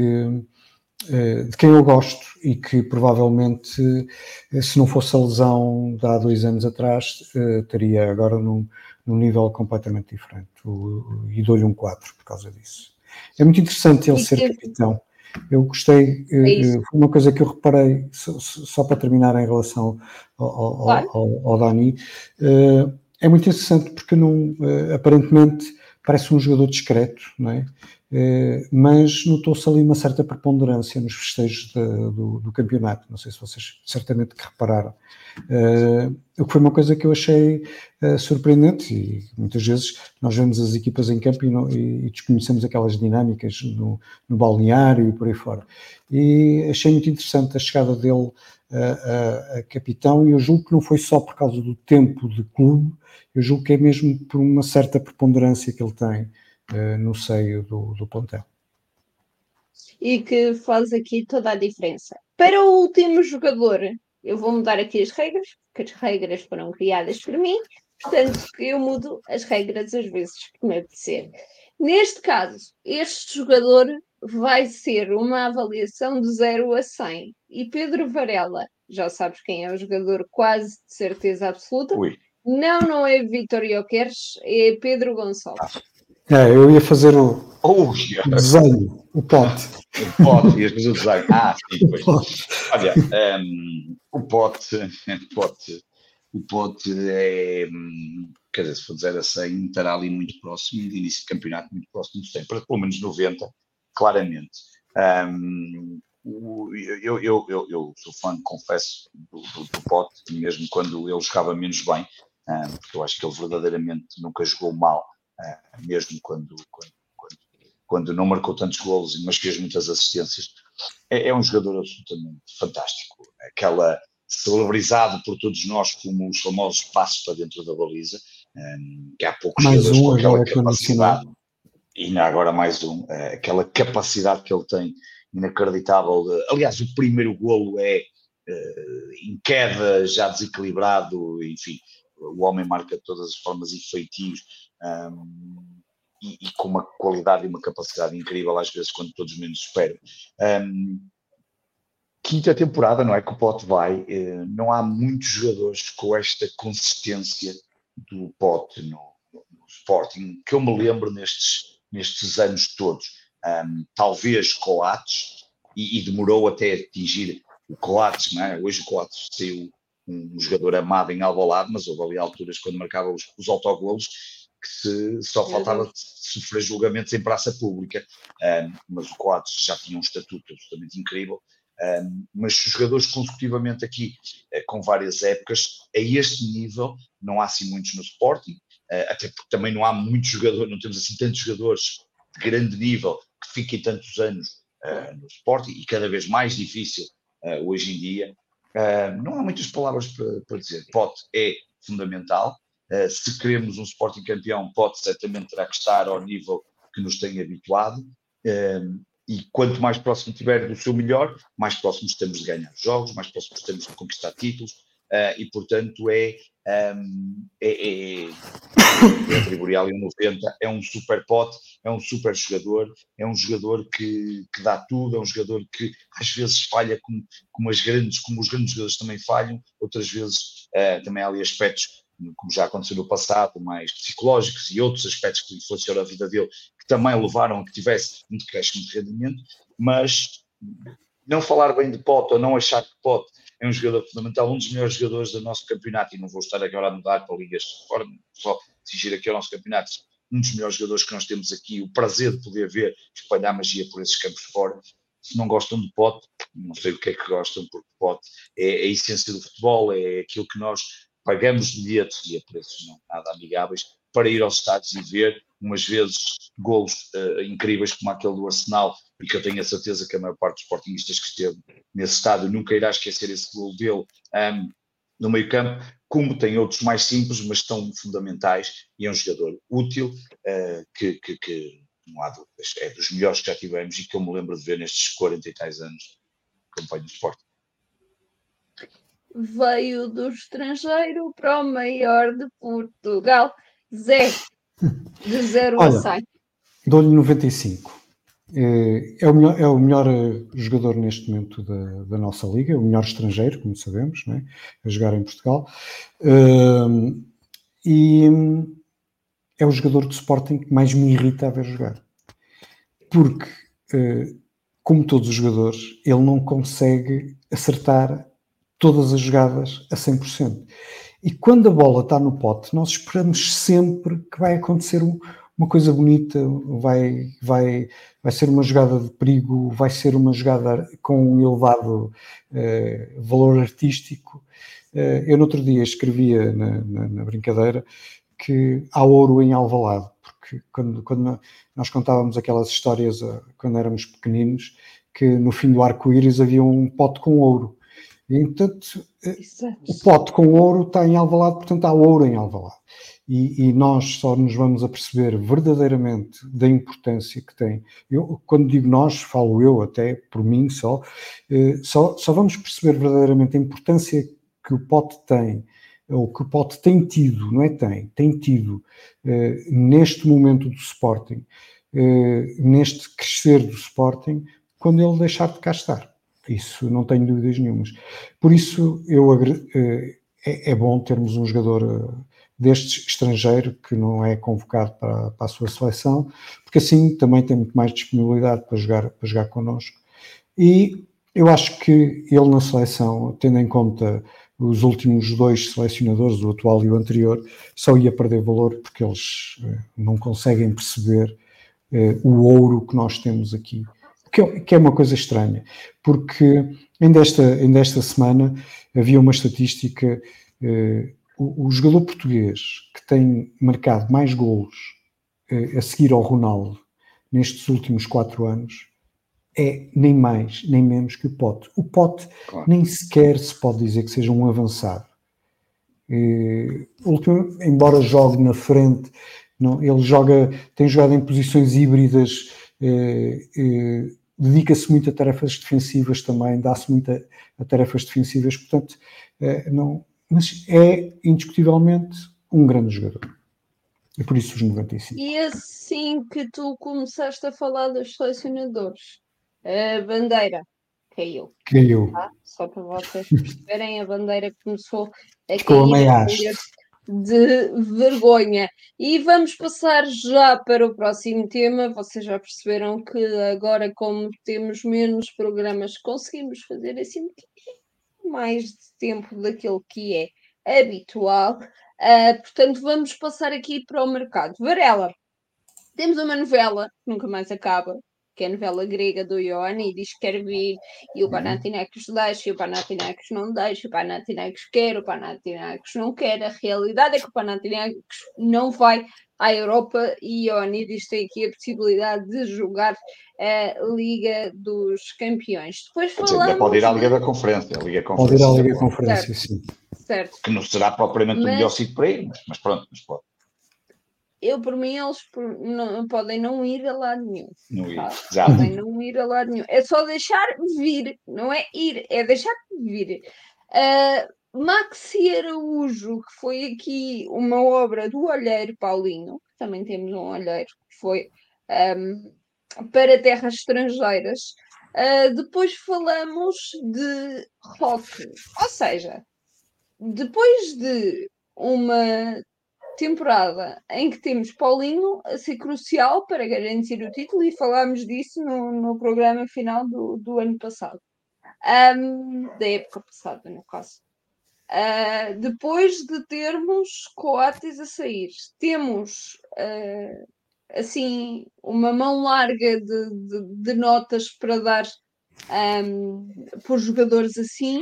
de quem eu gosto, e que provavelmente, se não fosse a lesão de há 2 anos atrás, estaria agora num nível completamente diferente, e dou-lhe um 4 por causa disso. É muito interessante ele ser capitão. Eu gostei, foi uma coisa que eu reparei, só para terminar em relação ao Dani, é muito interessante porque aparentemente parece um jogador discreto, não é? Mas notou-se ali uma certa preponderância nos festejos do campeonato, não sei se vocês certamente que repararam, o que foi uma coisa que eu achei surpreendente, e muitas vezes nós vemos as equipas em campo e desconhecemos aquelas dinâmicas no balneário e por aí fora, e achei muito interessante a chegada dele a capitão, e eu julgo que não foi só por causa do tempo de clube, eu julgo que é mesmo por uma certa preponderância que ele tem no seio do plantel. E que faz aqui toda a diferença. Para o último jogador, eu vou mudar aqui as regras, porque as regras foram criadas por mim, portanto eu mudo as regras às vezes que me apetecer. Neste caso, este jogador vai ser uma avaliação de 0 a 100. E Pedro Varela, já sabes quem é o jogador, quase de certeza absoluta. Ui. Não é Vítor Ioqueres, é Pedro Gonçalves. Eu ia fazer o desenho, o pote. O pote, ias fazer o desenho. Sim, pois. Olha, o pote é, quer dizer, se for de 0 a 100, estará ali muito próximo, de início de campeonato, muito próximo de 100, para pelo menos 90, claramente. Eu sou fã, confesso, do Pote, mesmo quando ele jogava menos bem, porque eu acho que ele verdadeiramente nunca jogou mal, mesmo quando não marcou tantos golos, mas fez muitas assistências. É um jogador absolutamente fantástico, celebrizado por todos nós como os famosos passos para dentro da baliza, que há poucos jogadores com aquela capacidade, e ainda agora mais aquela capacidade que ele tem, inacreditável. Aliás, o primeiro golo é em queda, já desequilibrado, enfim, o homem marca de todas as formas e feitios, e com uma qualidade e uma capacidade incrível, às vezes, quando todos menos esperam. Quinta temporada, não é, que o Pote vai, não há muitos jogadores com esta consistência do Pote no Sporting, que eu me lembro nestes anos todos. Talvez Coates, e demorou até atingir o Coates, não é? Hoje o Coates saiu um jogador amado em Alvalade, mas houve ali alturas quando marcava os autogolos que só faltava sofrer julgamentos em praça pública, mas o Coates já tinha um estatuto absolutamente incrível. Mas os jogadores consecutivamente aqui, com várias épocas, a este nível, não há assim muitos no Sporting, até porque também não há muitos jogadores, não temos assim tantos jogadores de grande nível que fiquem tantos anos no Sporting, e cada vez mais difícil hoje em dia. Não há muitas palavras para dizer. Pote é fundamental. Se queremos um Sporting campeão, Pote certamente terá que estar ao nível que nos tem habituado. E quanto mais próximo estiver do seu melhor, mais próximos estamos de ganhar jogos, mais próximos estamos de conquistar títulos, e portanto é atribuir ali um 90, é um super Pote, é um super jogador, é um jogador que dá tudo, é um jogador que às vezes falha como os grandes jogadores também falham, outras vezes também há ali aspectos, como já aconteceu no passado, mais psicológicos e outros aspectos que influenciaram a vida dele, que também levaram a que tivesse um decréscimo de rendimento, mas não falar bem de Pote ou não achar que Pote é um jogador fundamental, um dos melhores jogadores do nosso campeonato, e não vou estar agora a mudar para ligas fora, só exigir aqui ao nosso campeonato, um dos melhores jogadores que nós temos aqui, o prazer de poder ver espalhar magia por esses campos fora. Se não gostam de Pote, não sei o que é que gostam, porque Pote é a essência do futebol, é aquilo que nós pagamos bilhetes, e a preços não nada amigáveis, para ir aos estádios e ver, umas vezes, golos incríveis como aquele do Arsenal, e que eu tenho a certeza que a maior parte dos sportingistas que esteve nesse estádio nunca irá esquecer esse golo dele no meio campo, como tem outros mais simples, mas tão fundamentais, e é um jogador útil, que não há dúvidas, é dos melhores que já tivemos e que eu me lembro de ver nestes 40 e tais anos de campanha do Sporting. Veio do estrangeiro para o maior de Portugal. Zé, de 0 a 100. Dou-lhe 95. É o melhor jogador neste momento da nossa liga, o melhor estrangeiro, como sabemos, não é? A jogar em Portugal. E é o jogador do Sporting que mais me irrita a ver jogar. Porque, como todos os jogadores, ele não consegue acertar todas as jogadas a 100%. E quando a bola está no pote, nós esperamos sempre que vai acontecer uma coisa bonita, vai ser uma jogada de perigo, vai ser uma jogada com um elevado valor artístico. Eu no outro dia escrevia na brincadeira que há ouro em Alvalade, porque quando nós contávamos aquelas histórias quando éramos pequeninos, que no fim do arco-íris havia um pote com ouro. E, portanto, o pote com ouro está em Alvalade, portanto há ouro em Alvalade. E nós só nos vamos aperceber verdadeiramente da importância que tem. Eu, quando digo nós, falo eu até por mim só vamos perceber verdadeiramente a importância que o pote tem, ou que o pote tem tido, não é tem tido neste momento do Sporting, neste crescer do Sporting, quando ele deixar de cá estar. Isso não tenho dúvidas nenhumas. Por isso, é bom termos um jogador deste estrangeiro que não é convocado para a sua seleção, porque assim também tem muito mais disponibilidade para jogar connosco. E eu acho que ele na seleção, tendo em conta os últimos 2 selecionadores, o atual e o anterior, só ia perder valor porque eles não conseguem perceber o ouro que nós temos aqui. Que é uma coisa estranha, porque ainda esta semana havia uma estatística, o jogador português que tem marcado mais golos a seguir ao Ronaldo nestes últimos 4 anos é nem mais nem menos que o Pote. O Pote nem sequer se pode dizer que seja um avançado. Embora jogue na frente, não, ele tem jogado em posições híbridas, dedica-se muito a tarefas defensivas também, dá-se muito a tarefas defensivas, portanto, mas é indiscutivelmente um grande jogador. E por isso os 95. E assim que tu começaste a falar dos selecionadores, a bandeira caiu. Tá? Só para vocês perceberem, a bandeira começou a cair de vergonha. E vamos passar já para o próximo tema. Vocês já perceberam que agora, como temos menos programas, conseguimos fazer assim mais de tempo daquilo que é habitual. Portanto, vamos passar aqui para o mercado. Varela. Temos uma novela que nunca mais acaba, que é a novela grega do Ioannidis, que quer vir, e o Panathinaikos deixa, e o Panathinaikos não deixa, o Panathinaikos quer, o Panathinaikos não quer. A realidade é que o Panathinaikos não vai à Europa e Ioannidis tem aqui a possibilidade de jogar a Liga dos Campeões. Depois falamos... Ainda pode ir à Liga da Conferência. Pode ir à Liga da Conferência, sim. Certo. Que não será propriamente o melhor sítio para ir, mas pronto, mas pode. Por mim, eles podem não ir a lado nenhum. Não ir. Tá? Podem não ir a lado nenhum. É só deixar vir, não é ir, é deixar vir. Maxi Araújo, que foi aqui uma obra do Olheiro Paulinho, que também temos um olheiro, que foi para terras estrangeiras. Depois falamos de rock, ou seja, depois de uma temporada em que temos Paulinho a ser crucial para garantir o título, e falámos disso no programa final do ano passado, da época passada, no caso. Depois de termos Coates a sair, temos assim uma mão larga de notas para dar por jogadores assim.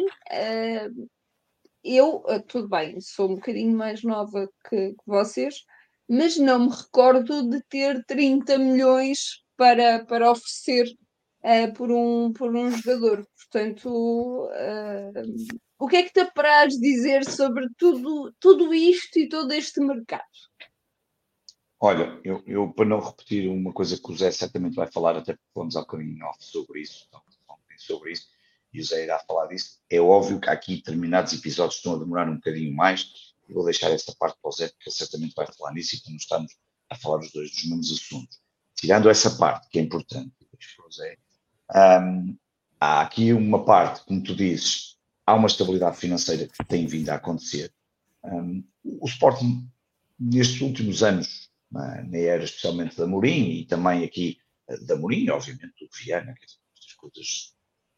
Eu, tudo bem, sou um bocadinho mais nova que vocês, mas não me recordo de ter 30 milhões para oferecer por um jogador. Portanto, o que é que te apraz dizer sobre tudo isto e todo este mercado? Olha, eu para não repetir uma coisa que o Zé certamente vai falar, até porque vamos ao bocadinho off sobre isso, e o Zé irá falar disso. É óbvio que há aqui determinados episódios que estão a demorar um bocadinho mais, e vou deixar esta parte para o Zé, porque ele certamente vai falar nisso, e como estamos a falar os dois dos mesmos assuntos. Tirando essa parte, que é importante, para o Zé, há aqui uma parte, como tu dizes, há uma estabilidade financeira que tem vindo a acontecer. O Sporting, nestes últimos anos, na era especialmente da Mourinho, e também aqui da Mourinho, obviamente, do Viana, que estas coisas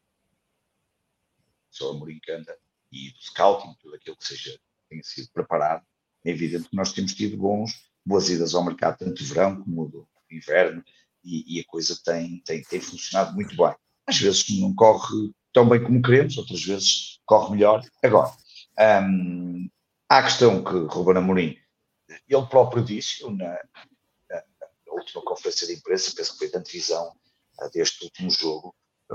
só a Mourinho que anda, e do scouting, tudo aquilo que tenha sido preparado, é evidente que nós temos tido boas idas ao mercado, tanto de verão como do inverno, e a coisa tem funcionado muito bem. Às vezes não corre tão bem como queremos, outras vezes corre melhor. Agora, há a questão que Ruben Amorim, ele próprio disse, na última conferência de imprensa, penso que foi de antevisão deste último jogo,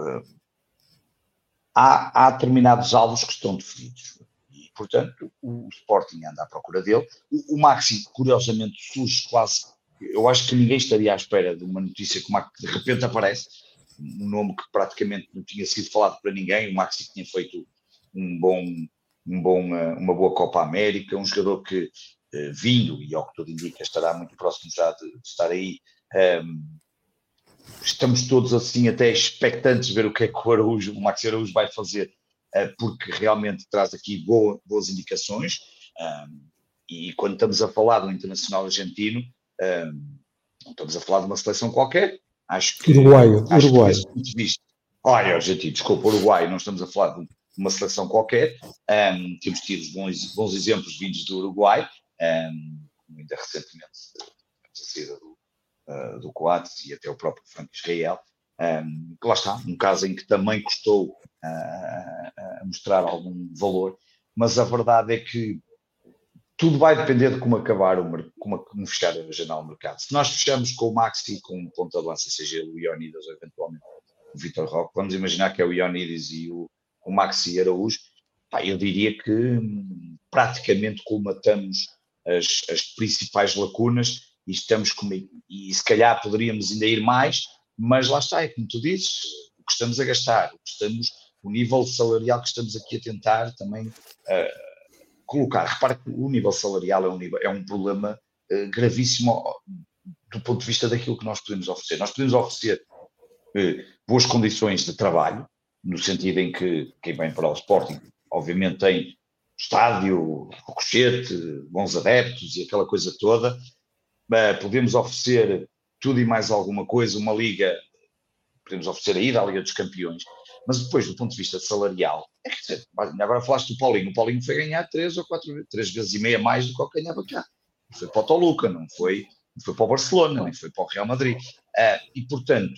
há determinados alvos que estão definidos. E, portanto, o Sporting anda à procura dele. O Maxi, curiosamente, surge quase... Eu acho que ninguém estaria à espera de uma notícia como a que de repente aparece, um nome que praticamente não tinha sido falado para ninguém. O Maxi tinha feito uma boa Copa América, um jogador que, vindo, e ao que tudo indica, estará muito próximo já de estar aí. Estamos todos assim até expectantes de ver o que é que o Maxi Araújo vai fazer, porque realmente traz aqui boas indicações, e quando estamos a falar do internacional argentino, não estamos a falar de uma seleção qualquer, acho que desse ponto de vista, argentino, desculpa, Uruguai, não estamos a falar de uma seleção qualquer, temos tido bons exemplos vindos do Uruguai, ainda recentemente a saída do Coates e até o próprio Franco Israel, que lá está, um caso em que também custou a mostrar algum valor, mas a verdade é que tudo vai depender de como acabar como fechar a janela do mercado. Se nós fechamos com o Maxi, com um ponta de lança, seja o Ioannidis ou eventualmente o Vitor Roque, vamos imaginar que é o Ioannidis e o Maxi Araújo, eu diria que praticamente colmatamos as principais lacunas e se calhar poderíamos ainda ir mais, mas lá está, é como tu dizes, o que estamos a gastar, o nível salarial que estamos aqui a tentar também colocar. Repare que o nível salarial é um problema gravíssimo do ponto de vista daquilo que nós podemos oferecer. Nós podemos oferecer boas condições de trabalho, no sentido em que quem vem para o Sporting, obviamente, tem estádio, cochete, bons adeptos e aquela coisa toda. Podemos oferecer tudo e mais alguma coisa, uma liga, podemos oferecer a ida à Liga dos Campeões, mas depois, do ponto de vista salarial, Agora falaste do Paulinho. O Paulinho foi ganhar 3 vezes e meia mais do que o que ganhava cá. Foi para o Toluca, não foi para o Barcelona, nem foi para o Real Madrid. E, portanto,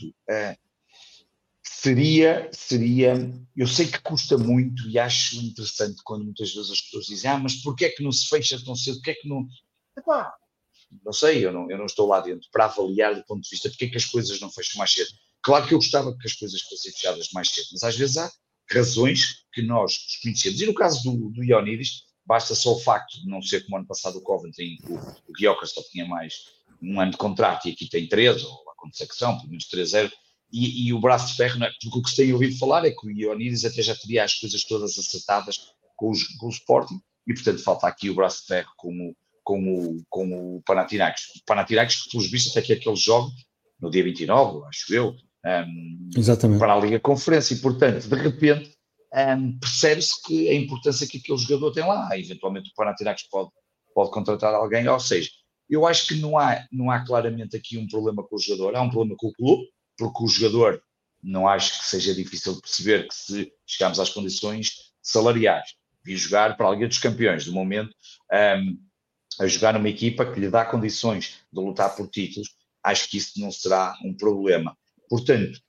seria, eu sei que custa muito e acho interessante quando muitas vezes as pessoas dizem, mas porquê é que não se fecha tão cedo? Porquê é que não... Epá, não sei, eu não estou lá dentro para avaliar do ponto de vista porque é que as coisas não fecham mais cedo. Claro que eu gostava que as coisas fossem fechadas mais cedo, mas às vezes há razões que nós desconhecemos. E no caso do Ioannidis, basta só o facto de não ser como ano passado o Coventry, em que o Gyökeres só tinha mais um ano de contrato e aqui tem 3, ou acontecer que são, pelo menos 3-0, e o braço de ferro, não é? Porque o que se tem ouvido falar é que o Ioannidis até já teria as coisas todas acertadas com o Sporting, e portanto falta aqui o braço de ferro com o Panathinaikos. O Panathinaikos, que pelos vistos até que aquele jogo, no dia 29, acho eu, para a Liga Conferência, e portanto, de repente, percebe-se que a importância que aquele jogador tem lá. Eventualmente o Panathinaikos pode contratar alguém, ou seja, eu acho que não há claramente aqui um problema com o jogador, há um problema com o clube, porque o jogador não acho que seja difícil de perceber que se chegarmos às condições salariais, vir jogar para a Liga dos Campeões, do momento a jogar numa equipa que lhe dá condições de lutar por títulos, acho que isso não será um problema. Portanto,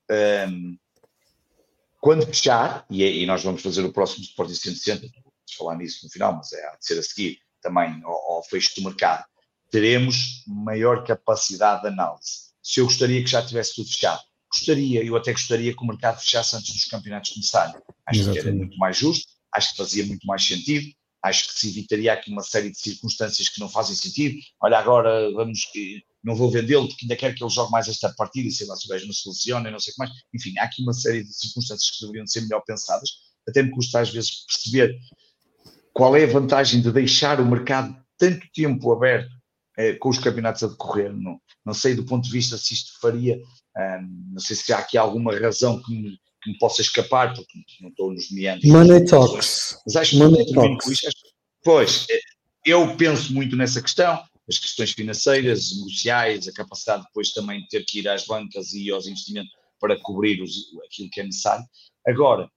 quando fechar, e nós vamos fazer o próximo Sporting 160, vamos falar nisso no final, mas há de ser a seguir também ao fecho do mercado, teremos maior capacidade de análise. Se eu gostaria que já tivesse tudo fechado, eu até gostaria que o mercado fechasse antes dos campeonatos começarem. Acho que era muito mais justo, acho que fazia muito mais sentido, acho que se evitaria aqui uma série de circunstâncias que não fazem sentido. Olha, agora não vou vendê-lo porque ainda quero que ele jogue mais esta partida e sei lá se o gajo não se lesiona e não sei o que mais. Enfim, há aqui uma série de circunstâncias que deveriam ser melhor pensadas. Até me custa às vezes perceber qual é a vantagem de deixar o mercado tanto tempo aberto com os campeonatos a decorrer. Não sei do ponto de vista se isto faria, não sei se há aqui alguma razão que me possa escapar, porque não estou nos meandros. Money talks. Mas acho que pois, eu penso muito nessa questão, as questões financeiras, negociais, a capacidade depois também de ter que ir às bancas e aos investimentos para cobrir aquilo que é necessário. Agora,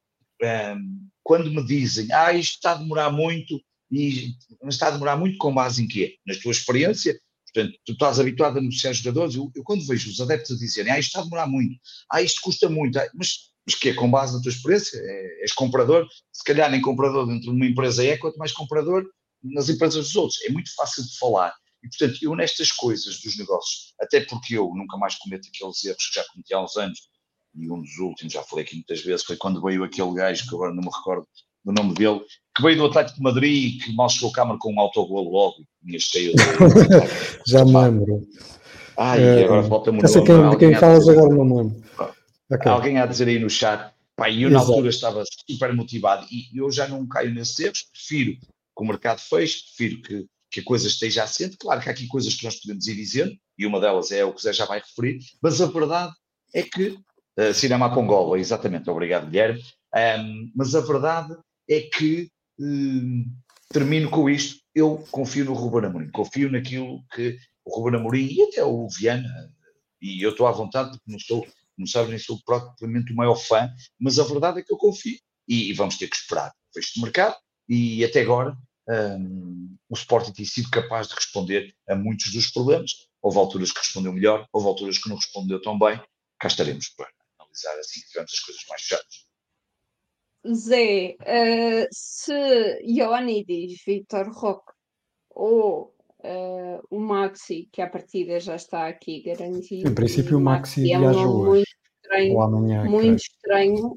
quando me dizem, isto está a demorar muito, mas está a demorar muito com base em quê? Na tua experiência? Portanto, tu estás habituado a negociar jogadores, eu quando vejo os adeptos a dizerem, isto está a demorar muito, isto custa muito, mas que é com base na tua experiência? És comprador? Se calhar nem comprador dentro de uma empresa quanto mais comprador nas empresas dos outros. É muito fácil de falar. E, portanto, eu nestas coisas dos negócios, até porque eu nunca mais cometo aqueles erros que já cometi há uns anos, e um dos últimos, já falei aqui muitas vezes, foi quando veio aquele gajo, que agora não me recordo do nome dele, que veio do Atlético de Madrid e que mal chegou cá marcou um autogolo logo, tinha cheio de... Já me lembro. Agora falta-me o nome. De quem falas agora não me lembro. Okay. Alguém a dizer aí no chat, eu na altura estava super motivado e eu já não caio nesses erros, prefiro que o mercado feche, prefiro que a coisa esteja assente. Claro que há aqui coisas que nós podemos ir dizendo, e uma delas é o que o Zé já vai referir, mas a verdade é que Cinema Congola, exatamente, obrigado Guilherme, mas a verdade é que termino com isto, eu confio no Ruben Amorim, confio naquilo que o Ruben Amorim e até o Viana, e eu estou à vontade porque não sabes, nem sou propriamente o maior fã, mas a verdade é que eu confio e vamos ter que esperar o fecho do mercado e até agora o Sporting tem sido capaz de responder a muitos dos problemas. Houve alturas que respondeu melhor, houve alturas que não respondeu tão bem. Cá estaremos para analisar assim que tivermos as coisas mais fechadas. Zé, se Ioannidis, Vitor Roque ou o Maxi, que à partida já está aqui garantido. Em princípio o Maxi viaja hoje. Ou amanhã, muito estranho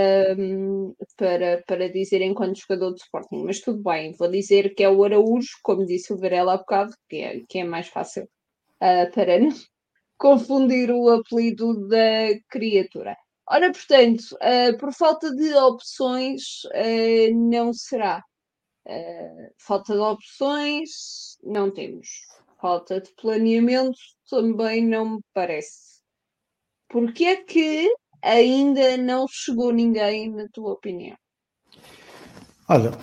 para dizer enquanto jogador de Sporting, mas tudo bem, vou dizer que é o Araújo, como disse o Varela há bocado, que é mais fácil para não confundir o apelido da criatura. Ora, portanto, por falta de opções, não será. Falta de opções, não temos. Falta de planeamento, também não me parece. Porquê é que ainda não chegou ninguém, na tua opinião? Olha,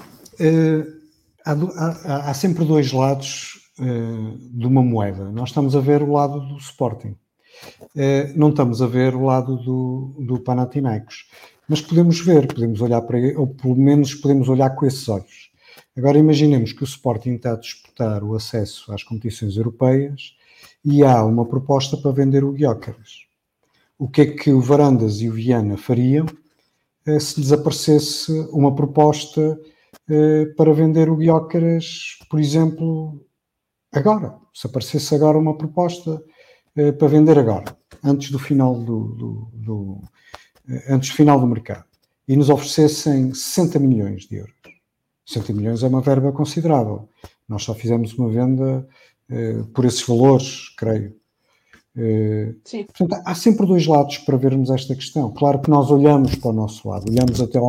há sempre dois lados de uma moeda. Nós estamos a ver o lado do Sporting. Não estamos a ver o lado do Panathinaikos. mas podemos olhar para ele, ou pelo menos podemos olhar com esses olhos. Agora imaginemos que o Sporting está a disputar o acesso às competições europeias e há uma proposta para vender o Gyökeres. O que é que o Varandas e o Viana fariam se lhes aparecesse uma proposta para vender o Gyökeres, por exemplo, agora? Se aparecesse agora uma proposta para vender agora, antes do final antes do final do mercado, e nos oferecessem 60 milhões de euros. 60 milhões é uma verba considerável. Nós só fizemos uma venda por esses valores, creio. Sim. Portanto, há sempre dois lados para vermos esta questão. Claro que nós olhamos para o nosso lado, olhamos até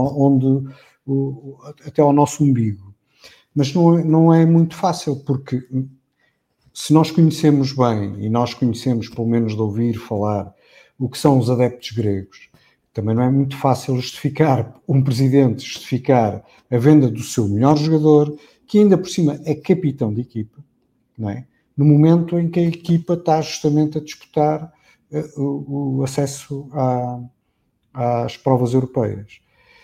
ao nosso umbigo. Mas não é muito fácil, porque se nós conhecemos bem, e nós conhecemos, pelo menos de ouvir falar, o que são os adeptos gregos, também não é muito fácil um presidente justificar a venda do seu melhor jogador, que ainda por cima é capitão de equipa, não é? No momento em que a equipa está justamente a disputar o acesso às provas europeias.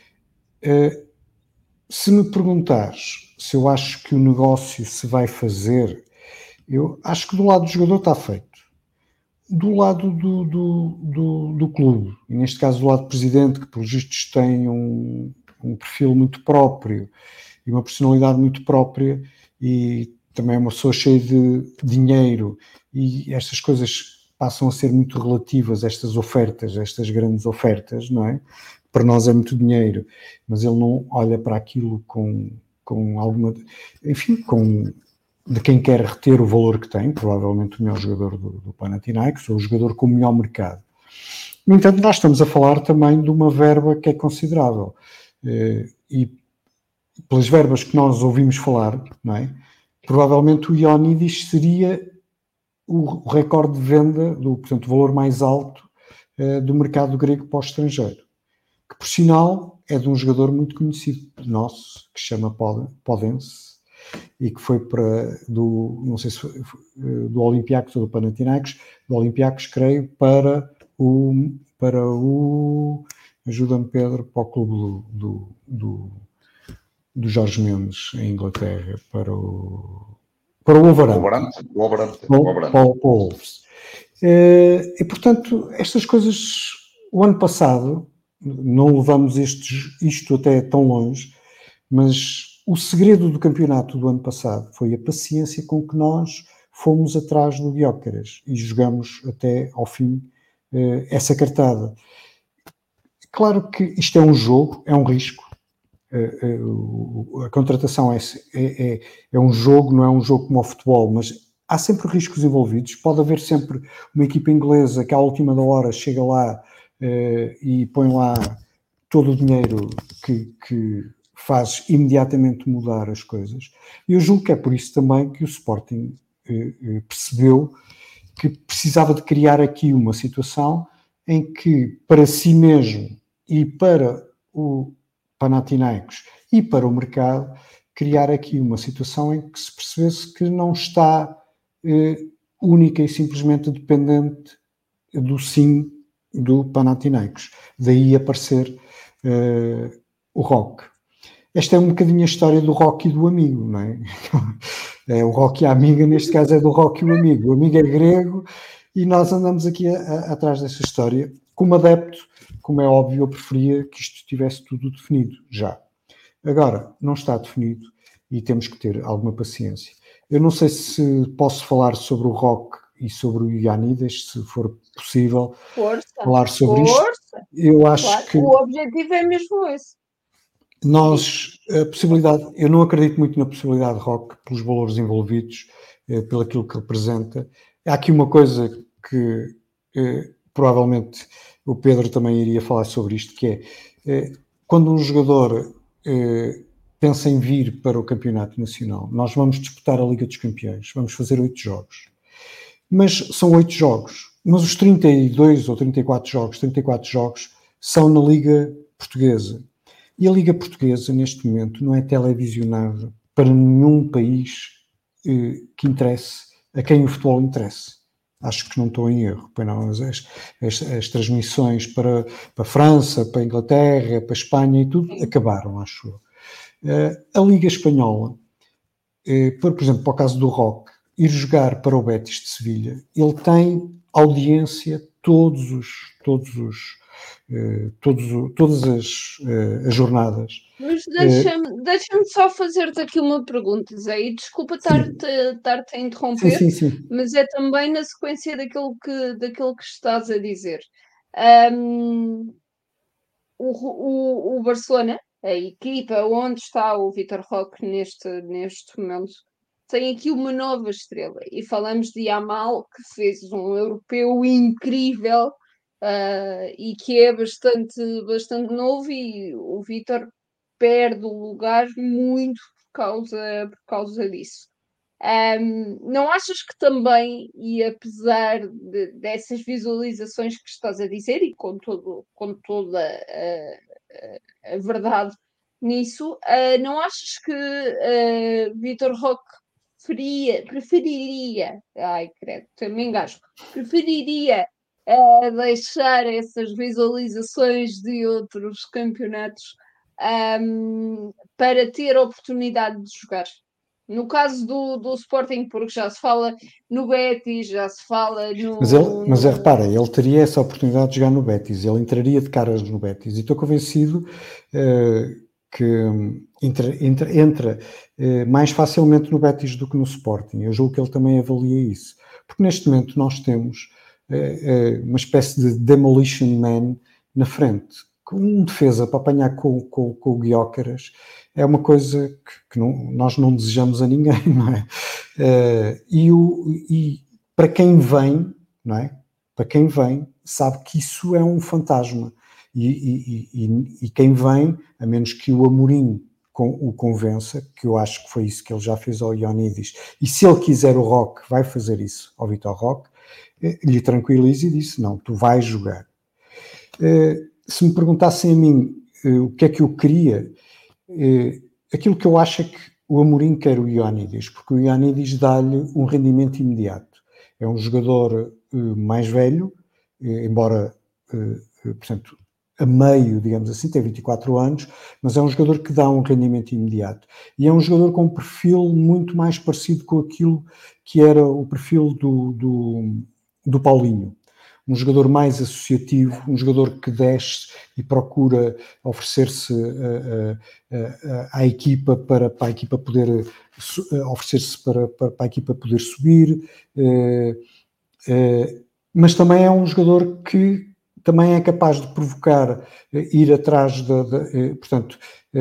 Se me perguntares se eu acho que o negócio se vai fazer, eu acho que do lado do jogador está feito. Do lado do clube, e neste caso do lado do presidente, que pelos vistos tem um perfil muito próprio e uma personalidade muito própria, e também é uma pessoa cheia de dinheiro, e estas coisas passam a ser muito relativas, estas ofertas, estas grandes ofertas, não é? Para nós é muito dinheiro, mas ele não olha para aquilo com alguma... Enfim, de quem quer reter o valor que tem, provavelmente o melhor jogador do Panathinaikos, ou o jogador com o melhor mercado. No entanto, nós estamos a falar também de uma verba que é considerável. E pelas verbas que nós ouvimos falar, não é? Provavelmente o Ioannidis seria o recorde de venda, portanto, o valor mais alto do mercado grego para o estrangeiro. Que, por sinal, é de um jogador muito conhecido nosso, que se chama Podence, e que foi não sei se foi, do Olympiacos ou do Panathinaikos, do Olympiacos, creio, para o ajuda-me Pedro, para o clube do Jorge Mendes em Inglaterra, para o Wolverhampton. Para o Wolves. E portanto, estas coisas, o ano passado, não levamos isto até tão longe, mas o segredo do campeonato do ano passado foi a paciência com que nós fomos atrás do Gyökeres e jogamos até ao fim essa cartada. Claro que isto é um jogo, é um risco. A contratação é um jogo, não é um jogo como o futebol, mas há sempre riscos envolvidos. Pode haver sempre uma equipa inglesa que à última da hora chega lá e põe lá todo o dinheiro que faz imediatamente mudar as coisas. E eu julgo que é por isso também que o Sporting percebeu que precisava de criar aqui uma situação em que, para si mesmo e para o Panathinaikos e para o mercado, criar aqui uma situação em que se percebesse que não está única e simplesmente dependente do sim do Panathinaikos. Daí aparecer o Rock. Esta é um bocadinho a história do Rock e do amigo, não é? O Rock e a amiga, neste caso é do Rock e o amigo. O amigo é grego e nós andamos aqui atrás dessa história. Como adepto, como é óbvio, eu preferia que isto tivesse tudo definido já. Agora, não está definido e temos que ter alguma paciência. Eu não sei se posso falar sobre o Rock e sobre o Ioannidis, se for possível falar sobre isto. Eu acho que o objetivo é mesmo esse. A possibilidade, eu não acredito muito na possibilidade de Rock pelos valores envolvidos, pelo aquilo que representa. Há aqui uma coisa que provavelmente o Pedro também iria falar sobre isto, que é quando um jogador pensa em vir para o campeonato nacional, nós vamos disputar a Liga dos Campeões, vamos fazer 8 jogos. Mas são 8 jogos, mas os 32 ou 34 jogos são na Liga Portuguesa. E a Liga Portuguesa, neste momento, não é televisionada para nenhum país que interesse, a quem o futebol interesse. acho que não estou em erro. Pois não, as transmissões para a França, para a Inglaterra, para a Espanha e tudo, acabaram, acho eu. A Liga Espanhola, por exemplo, para o caso do Roque, ir jogar para o Betis de Sevilha, ele tem audiência todas as jornadas. Mas deixa-me só fazer-te aqui uma pergunta, Zé, e desculpa estar-te a interromper, sim. mas é também na sequência daquilo que estás a dizer. O Barcelona, a equipa onde está o Vitor Roque neste momento, tem aqui uma nova estrela. E falamos de Yamal, que fez um europeu incrível e que é bastante novo, e o Vitor perde o lugar muito por causa disso. Não achas que também, e apesar dessas visualizações que estás a dizer, e com toda a verdade nisso, não achas que Vitor Roque preferiria, ai credo, me engasgo, preferiria deixar essas visualizações de outros campeonatos para ter a oportunidade de jogar? No caso do Sporting, porque já se fala no Betis, já se fala no... Mas repara, ele teria essa oportunidade de jogar no Betis, ele entraria de caras no Betis, e estou convencido que entra mais facilmente no Betis do que no Sporting. Eu julgo que ele também avalia isso, porque neste momento nós temos uma espécie de demolition man na frente, com um defesa para apanhar com o Gyökeres. É uma coisa que nós não desejamos a ninguém, não é? E para quem vem, não é? Para quem vem, sabe que isso é um fantasma. E quem vem, a menos que o Amorim o convença, que eu acho que foi isso que ele já fez ao Ioannidis, e se ele quiser o Roque, vai fazer isso ao Vitor Roque, lhe tranquiliza e disse, não, tu vais jogar. Se me perguntassem a mim o que é que eu queria, aquilo que eu acho é que o Amorim quer o Ioannidis, porque o Ioannidis dá-lhe um rendimento imediato. É um jogador mais velho, embora, portanto, a meio, digamos assim, tem 24 anos, mas é um jogador que dá um rendimento imediato. E é um jogador com um perfil muito mais parecido com aquilo que era o perfil do Paulinho. Um jogador mais associativo, um jogador que desce e procura oferecer-se à equipa para a equipa poder oferecer-se para a equipa poder subir, mas também é um jogador que também é capaz de provocar, ir atrás portanto,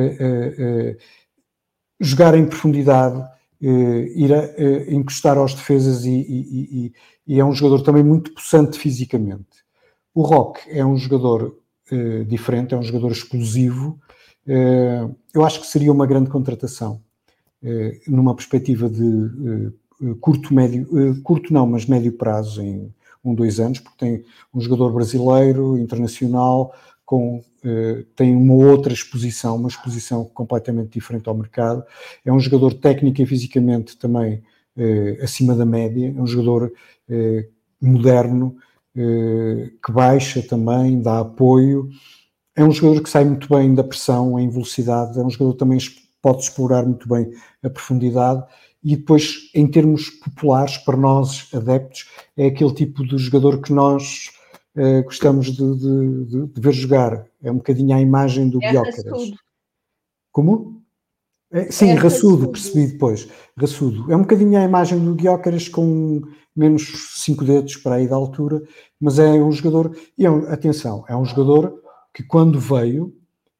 jogar em profundidade, ir encostar aos defesas e é um jogador também muito possante fisicamente. O Roque é um jogador diferente, é um jogador explosivo. Eu acho que seria uma grande contratação, numa perspectiva de curto não, mas médio prazo, em 1-2 anos, porque tem um jogador brasileiro, internacional, tem uma outra exposição, uma exposição completamente diferente ao mercado. É um jogador técnico e fisicamente também acima da média, é um jogador moderno, que baixa também, dá apoio. É um jogador que sai muito bem da pressão, em velocidade, é um jogador que também pode explorar muito bem a profundidade. E depois, em termos populares, para nós adeptos, é aquele tipo de jogador que nós gostamos de ver jogar. É um bocadinho a imagem do Gyökeres. Raçudo. Como? Sim, raçudo, percebi depois. Raçudo. É um bocadinho a imagem do Gyökeres, com menos 5 dedos para aí da altura, mas é um jogador... E atenção, é um jogador que quando veio...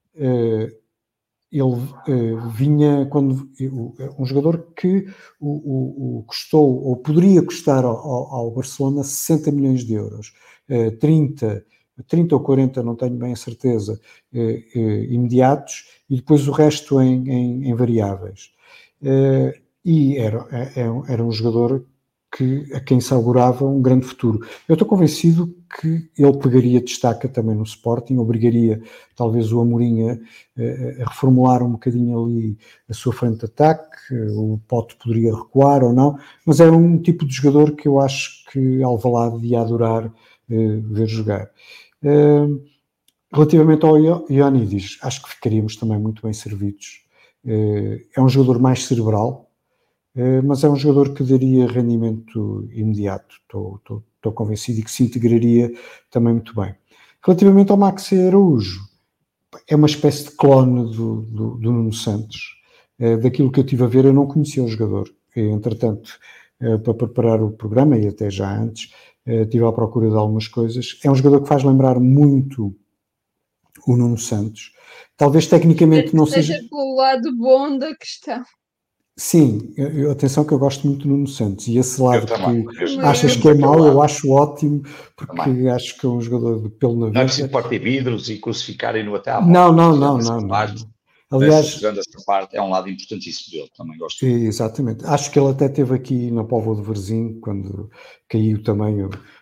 ele vinha um jogador que custou, ou poderia custar ao Barcelona 60 milhões de euros, 30 ou 40, não tenho bem a certeza, imediatos, e depois o resto em variáveis. E era um jogador a quem se augurava um grande futuro. Eu estou convencido que ele pegaria destaca também no Sporting, obrigaria talvez o Amorim a reformular um bocadinho ali a sua frente de ataque, o Pote poderia recuar ou não, mas é um tipo de jogador que eu acho que Alvalade ia adorar ver jogar. Relativamente ao Ioannidis, acho que ficaríamos também muito bem servidos. É um jogador mais cerebral, mas é um jogador que daria rendimento imediato, estou convencido, e que se integraria também muito bem. Relativamente ao Maxi Araújo, é uma espécie de clone do Nuno Santos. Daquilo que eu estive a ver, eu não conhecia o jogador. Entretanto, para preparar o programa, e até já antes, estive à procura de algumas coisas. É um jogador que faz lembrar muito o Nuno Santos. Talvez tecnicamente não seja... pelo lado bom da questão. Sim, atenção que eu gosto muito do Nuno Santos, e esse lado que achas que que é mau, eu acho ótimo, porque também acho que é um jogador de pelo na vida. Não é preciso partir vidros e crucificarem-no até à morte. Não. Aliás, jogando essa parte, é um lado importantíssimo dele, também gosto. Exatamente, acho que ele até esteve aqui na Póvoa de Varzim, quando caiu também,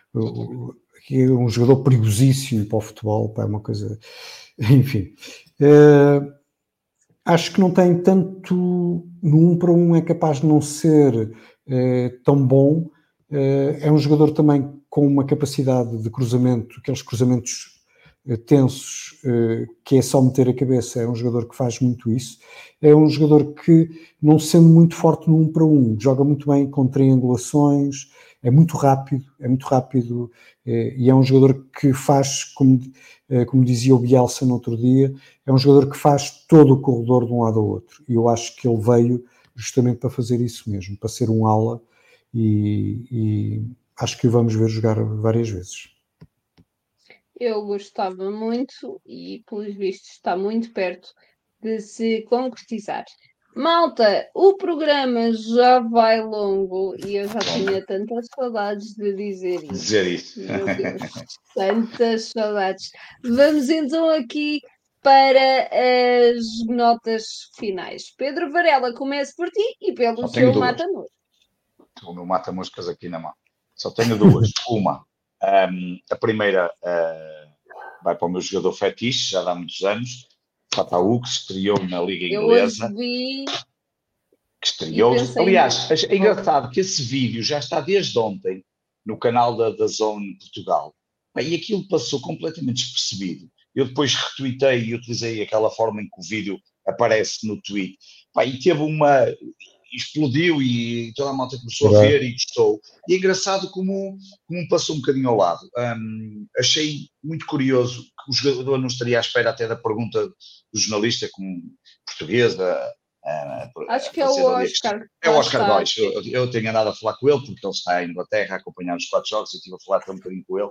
é um jogador perigosíssimo para o futebol, é uma coisa, enfim... Acho que não tem tanto, no 1 para 1 é capaz de não ser tão bom, é um jogador também com uma capacidade de cruzamento, aqueles cruzamentos tensos, que é só meter a cabeça, é um jogador que faz muito isso, é um jogador que, não sendo muito forte no 1 para 1, joga muito bem com triangulações, é muito rápido, e é um jogador que faz, como dizia o Bielsa no outro dia, é um jogador que faz todo o corredor de um lado ao outro, e eu acho que ele veio justamente para fazer isso mesmo, para ser um ala, e acho que o vamos ver jogar várias vezes. Eu gostava muito e, pelos vistos, está muito perto de se concretizar. Malta, o programa já vai longo e eu já tinha tantas saudades de dizer isso. Meu Deus, tantas saudades. Vamos então aqui para as notas finais. Pedro Varela, comece por ti e pelo seu mata-moscas. O meu mata-moscas aqui na mão. Só tenho duas. Uma, a primeira vai para o meu jogador fetiche, já há muitos anos, Fataú, que estreou na Liga Inglesa. Eu hoje vi... Que estreou. Aliás, é engraçado que esse vídeo já está desde ontem no canal da Zone Portugal. E aquilo passou completamente despercebido. Eu depois retuitei e utilizei aquela forma em que o vídeo aparece no tweet. E teve uma... explodiu e toda a malta começou a ver e gostou. E é engraçado como passou um bocadinho ao lado. Achei muito curioso que o jogador não estaria à espera até da pergunta do jornalista, como portuguesa. Acho que é o Oscar. É o Oscar Dois. Eu tenho andado a falar com ele, porque ele está em Inglaterra a acompanhar os 4 jogos, eu estive a falar até um bocadinho com ele.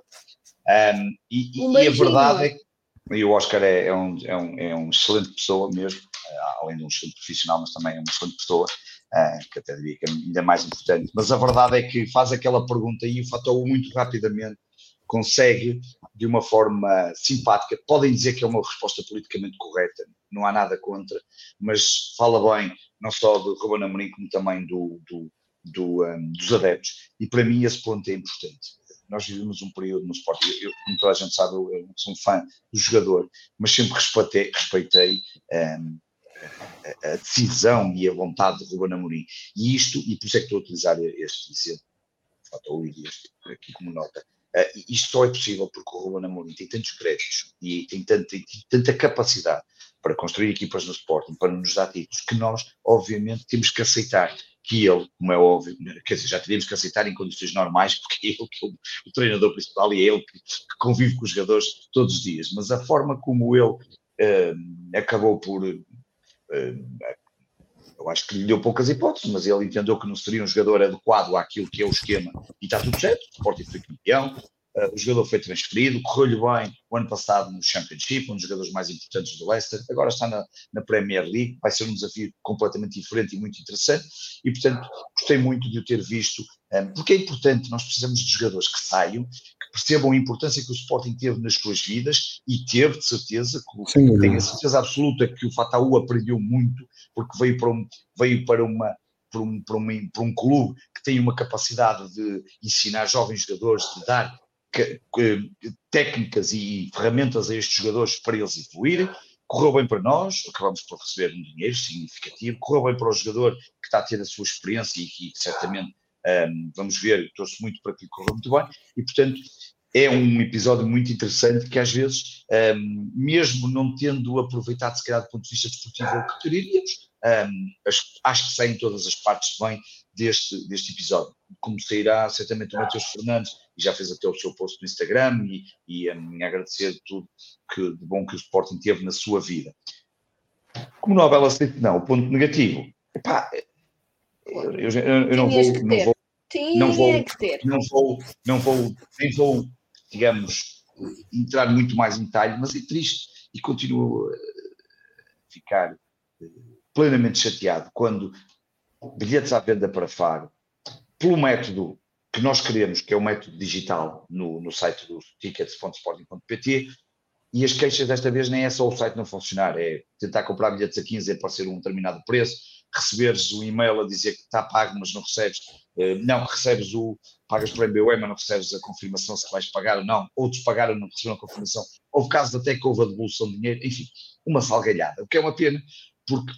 E a verdade é que o Oscar é um excelente pessoa mesmo, além de um excelente profissional, mas também é uma excelente pessoa. Que até diria que é ainda mais importante, mas a verdade é que faz aquela pergunta e o Fataú muito rapidamente consegue, de uma forma simpática, podem dizer que é uma resposta politicamente correta, não há nada contra, mas fala bem, não só do Ruben Amorim, como também dos adeptos, e para mim esse ponto é importante. Nós vivemos um período no Sporting, como toda a gente sabe, eu sou um fã do jogador, mas sempre respeitei a decisão e a vontade de Ruben Amorim. E por isso é que estou a utilizar este exemplo, aqui como nota. Isto só é possível porque o Ruben Amorim tem tantos créditos e tem tanta capacidade para construir equipas no Sporting, para nos dar títulos, que nós, obviamente, temos que aceitar que ele, como é óbvio, quer dizer, já teríamos que aceitar em condições normais, porque é ele que é o treinador principal e é ele que convive com os jogadores todos os dias. Mas a forma como ele acabou por... eu acho que lhe deu poucas hipóteses, mas ele entendeu que não seria um jogador adequado àquilo que é o esquema e está tudo certo. O Sporting foi campeão, o jogador foi transferido, correu-lhe bem o ano passado no Championship, um dos jogadores mais importantes do Leicester, agora está na Premier League, vai ser um desafio completamente diferente e muito interessante, e portanto gostei muito de o ter visto, porque é importante, nós precisamos de jogadores que saiam, que percebam a importância que o Sporting teve nas suas vidas, e teve, de certeza, tenho a certeza absoluta que o Fataú aprendeu muito, porque veio para uma por um clube que tem uma capacidade de ensinar jovens jogadores, de dar técnicas e ferramentas a estes jogadores para eles evoluírem. Correu bem para nós, acabamos por receber um dinheiro significativo, correu bem para o jogador que está a ter a sua experiência e que certamente vamos ver, torço muito para que corra muito bem, e portanto é um episódio muito interessante que às vezes, mesmo não tendo aproveitado se calhar do ponto de vista desportivo o que queríamos, acho que saem todas as partes bem deste episódio. Como sairá certamente o Matheus Fernandes, e já fez até o seu post no Instagram, e agradecer tudo de bom que o Sporting teve na sua vida. Como novela aceita, não, o ponto negativo, epá, eu não vou, digamos, entrar muito mais em detalhe, mas é triste e continuo a ficar plenamente chateado quando bilhetes à venda para Faro, pelo método que nós queremos, que é o método digital no site do tickets.sporting.pt, e as queixas desta vez nem é só o site não funcionar, é tentar comprar bilhetes a 15 e aparecer um determinado preço, receberes um e-mail a dizer que está pago, mas não recebes, pagas por MBWay, mas não recebes a confirmação se vais pagar ou não, outros pagaram e não receberam a confirmação, houve casos até que houve a devolução de dinheiro, enfim, uma salgalhada, o que é uma pena, porque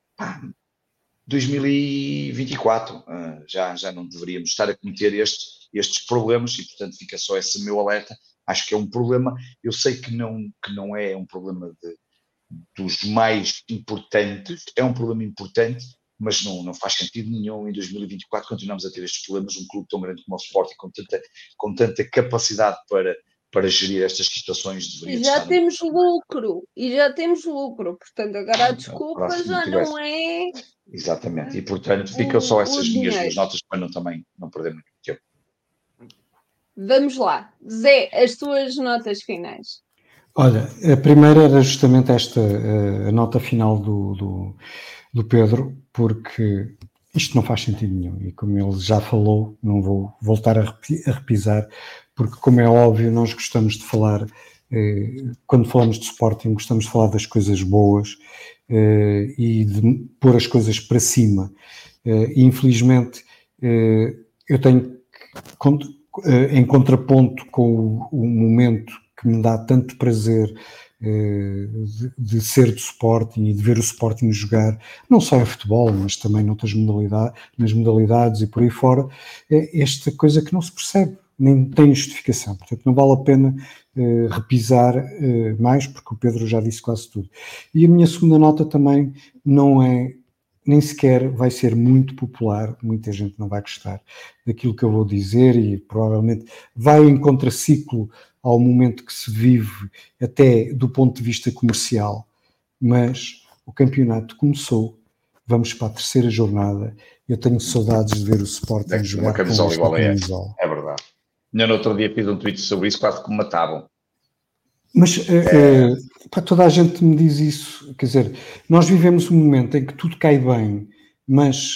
2024 já não deveríamos estar a cometer estes problemas e, portanto, fica só esse meu alerta. Acho que é um problema, eu sei que não é um problema dos mais importantes, é um problema importante, mas não faz sentido nenhum em 2024 continuamos a ter estes problemas, um clube tão grande como o Sporting, com tanta capacidade para gerir estas situações. E já temos lucro, portanto agora a desculpa já não é... Exatamente, e portanto ficam só essas minhas duas notas para também não perder muito tempo. Vamos lá, Zé, as tuas notas finais. Olha, a primeira era justamente esta, a nota final do Pedro, porque isto não faz sentido nenhum, e como ele já falou, não vou voltar a repisar, porque como é óbvio, nós gostamos de falar, quando falamos de Sporting, gostamos de falar das coisas boas e de pôr as coisas para cima. E infelizmente, eu tenho que, em contraponto com o momento que me dá tanto prazer de ser do Sporting e de ver o Sporting jogar, não só em futebol, mas também nas modalidades e por aí fora, é esta coisa que não se percebe, nem tem justificação. Portanto, não vale a pena repisar mais, porque o Pedro já disse quase tudo. E a minha segunda nota também não é, nem sequer vai ser muito popular, muita gente não vai gostar daquilo que eu vou dizer e provavelmente vai em contraciclo ao momento que se vive, até do ponto de vista comercial, mas o campeonato começou, vamos para a terceira jornada, eu tenho saudades de ver o Sporting jogar uma camisola com igual a camisola. É verdade. Eu no outro dia fiz um tweet sobre isso, quase que me matavam. Mas toda a gente me diz isso, quer dizer, nós vivemos um momento em que tudo cai bem, mas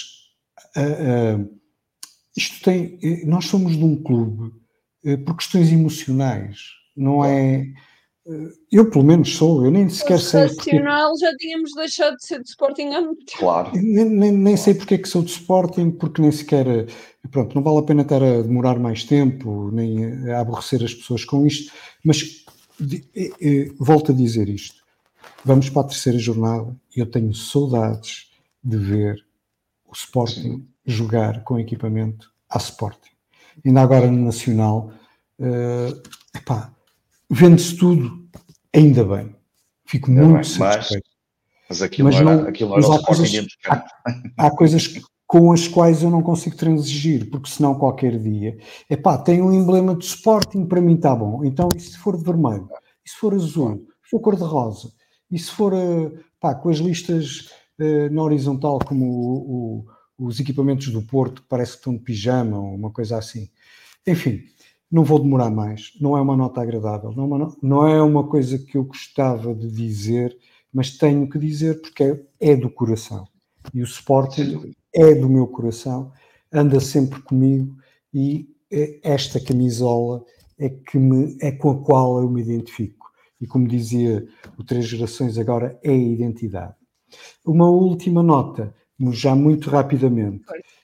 nós somos de um clube por questões emocionais, não é? Eu pelo menos sou, eu nem sequer sei racional, já tínhamos deixado de ser de Sporting há muito tempo. Claro. Nem sei porque é que sou de Sporting, porque nem sequer, pronto, não vale a pena estar a demorar mais tempo, nem a aborrecer as pessoas com isto, mas volto a dizer isto, vamos para a terceira jornada e eu tenho saudades de ver o Sporting jogar com equipamento à Sporting. Ainda agora no Nacional, vende-se tudo, ainda bem. Fico muito satisfeito. Mas aquilo não era o Sporting. Há coisas com as quais eu não consigo transigir, porque senão qualquer dia, tem um emblema de Sporting, para mim está bom. Então, e se for de vermelho? E se for azul? Se for cor-de-rosa? E se for com as listas na horizontal, como os equipamentos do Porto, que parece que estão de pijama ou uma coisa assim. Enfim, não vou demorar mais. Não é uma nota agradável. Não é uma coisa que eu gostava de dizer, mas tenho que dizer porque é do coração. E o Sporting é do meu coração, anda sempre comigo e esta camisola é com a qual eu me identifico. E como dizia o Três Gerações agora, é a identidade. Uma última nota já muito rapidamente.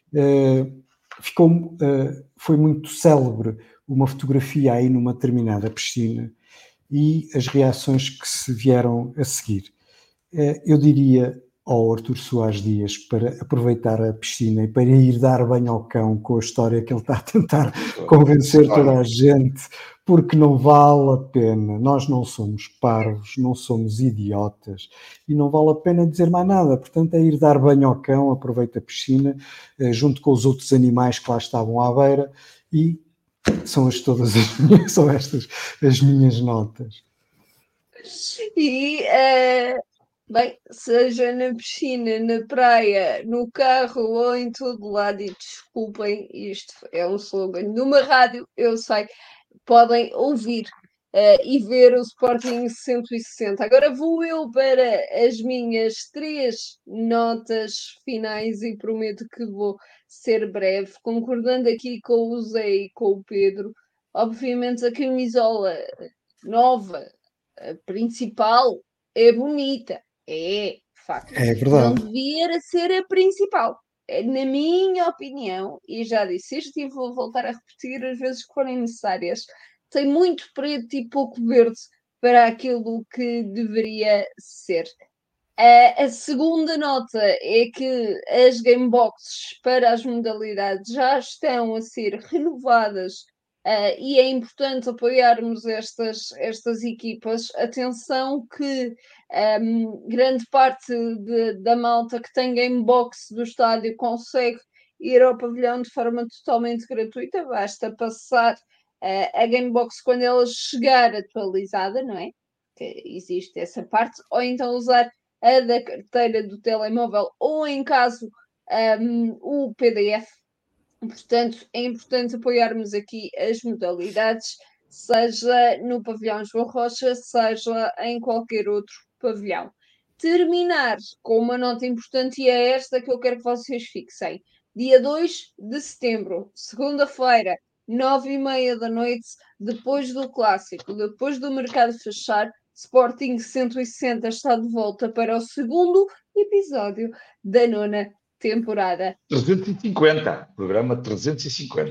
Foi muito célebre uma fotografia aí numa determinada piscina e as reações que se vieram a seguir. Eu diria ao Artur Soares Dias para aproveitar a piscina e para ir dar banho ao cão com a história que ele está a tentar convencer toda a gente, porque não vale a pena. Nós não somos parvos, não somos idiotas e não vale a pena dizer mais nada. Portanto, é ir dar banho ao cão, aproveita a piscina, junto com os outros animais que lá estavam à beira, e são estas as minhas notas. E bem, seja na piscina, na praia, no carro ou em todo lado, e desculpem, isto é um slogan de uma rádio, eu sei, podem ouvir e ver o Sporting 160. Agora vou eu para as minhas 3 notas finais e prometo que vou ser breve, concordando aqui com o Zé e com o Pedro. Obviamente a camisola nova, a principal, é bonita. É, facto. É verdade. Não devia ser a principal. Na minha opinião, e já disse isto e vou voltar a repetir as vezes que forem necessárias, tem muito preto e pouco verde para aquilo que deveria ser. A segunda nota é que as gameboxes para as modalidades já estão a ser renovadas e é importante apoiarmos estas equipas. Atenção que grande parte da malta que tem gamebox do estádio consegue ir ao pavilhão de forma totalmente gratuita, basta passar a gamebox quando ela chegar atualizada, não é? Que existe essa parte, ou então usar a da carteira do telemóvel ou, em caso, o PDF. Portanto, é importante apoiarmos aqui as modalidades, seja no pavilhão João Rocha, seja em qualquer outro pavilhão. Terminar com uma nota importante, e é esta que eu quero que vocês fixem. Dia 2 de setembro, segunda-feira, 9h30 da noite, depois do clássico, depois do mercado fechar, Sporting 160 está de volta para o segundo episódio da 9ª temporada. 350, programa 350.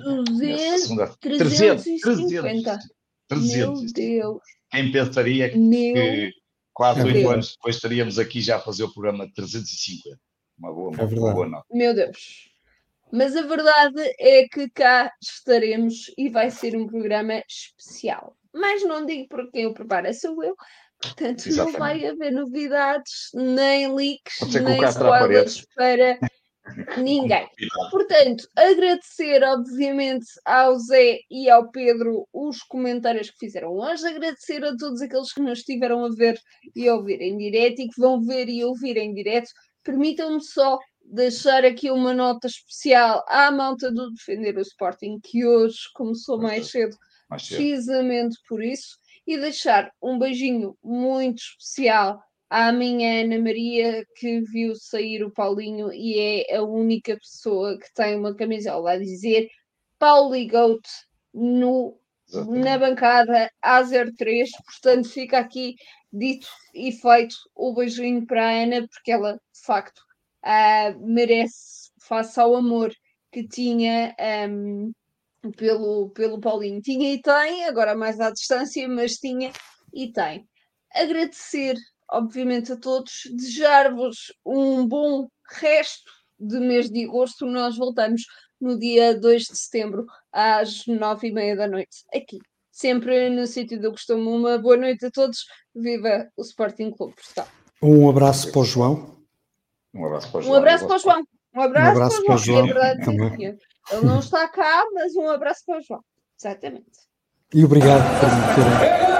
350. Meu Deus. Quem pensaria que 4 ou 8 anos depois estaríamos aqui já a fazer o programa 350? Uma boa nota. Meu Deus. Mas a verdade é que cá estaremos e vai ser um programa especial. Mas não digo porque quem o prepara sou eu. Portanto, não vai haver novidades, nem leaks, nem spoilers para ninguém. Portanto, agradecer, obviamente, ao Zé e ao Pedro os comentários que fizeram hoje, agradecer a todos aqueles que nos estiveram a ver e a ouvir em direto e que vão ver e ouvir em direto. Permitam-me só deixar aqui uma nota especial à malta do Defender o Sporting, que hoje começou mais cedo, precisamente por isso, e deixar um beijinho muito especial à minha Ana Maria, que viu sair o Paulinho e é a única pessoa que tem uma camisola a dizer Pauli Goat na bancada A03. Portanto, fica aqui dito e feito o beijinho para a Ana, porque ela, de facto, merece, face ao amor que tinha pelo Paulinho. Tinha e tem, agora mais à distância, mas tinha e tem. Agradecer, obviamente, a todos, desejar-vos um bom resto de mês de agosto. Nós voltamos no dia 2 de setembro, às 9h30 da noite, aqui, sempre no sítio do costume. Uma boa noite a todos, viva o Sporting Clube Portugal. Um abraço para o João. Um abraço para o João. Um abraço para o João. Um abraço para o João. É verdade, também. Ele não está cá, mas um abraço para o João. Exatamente. E obrigado por me terem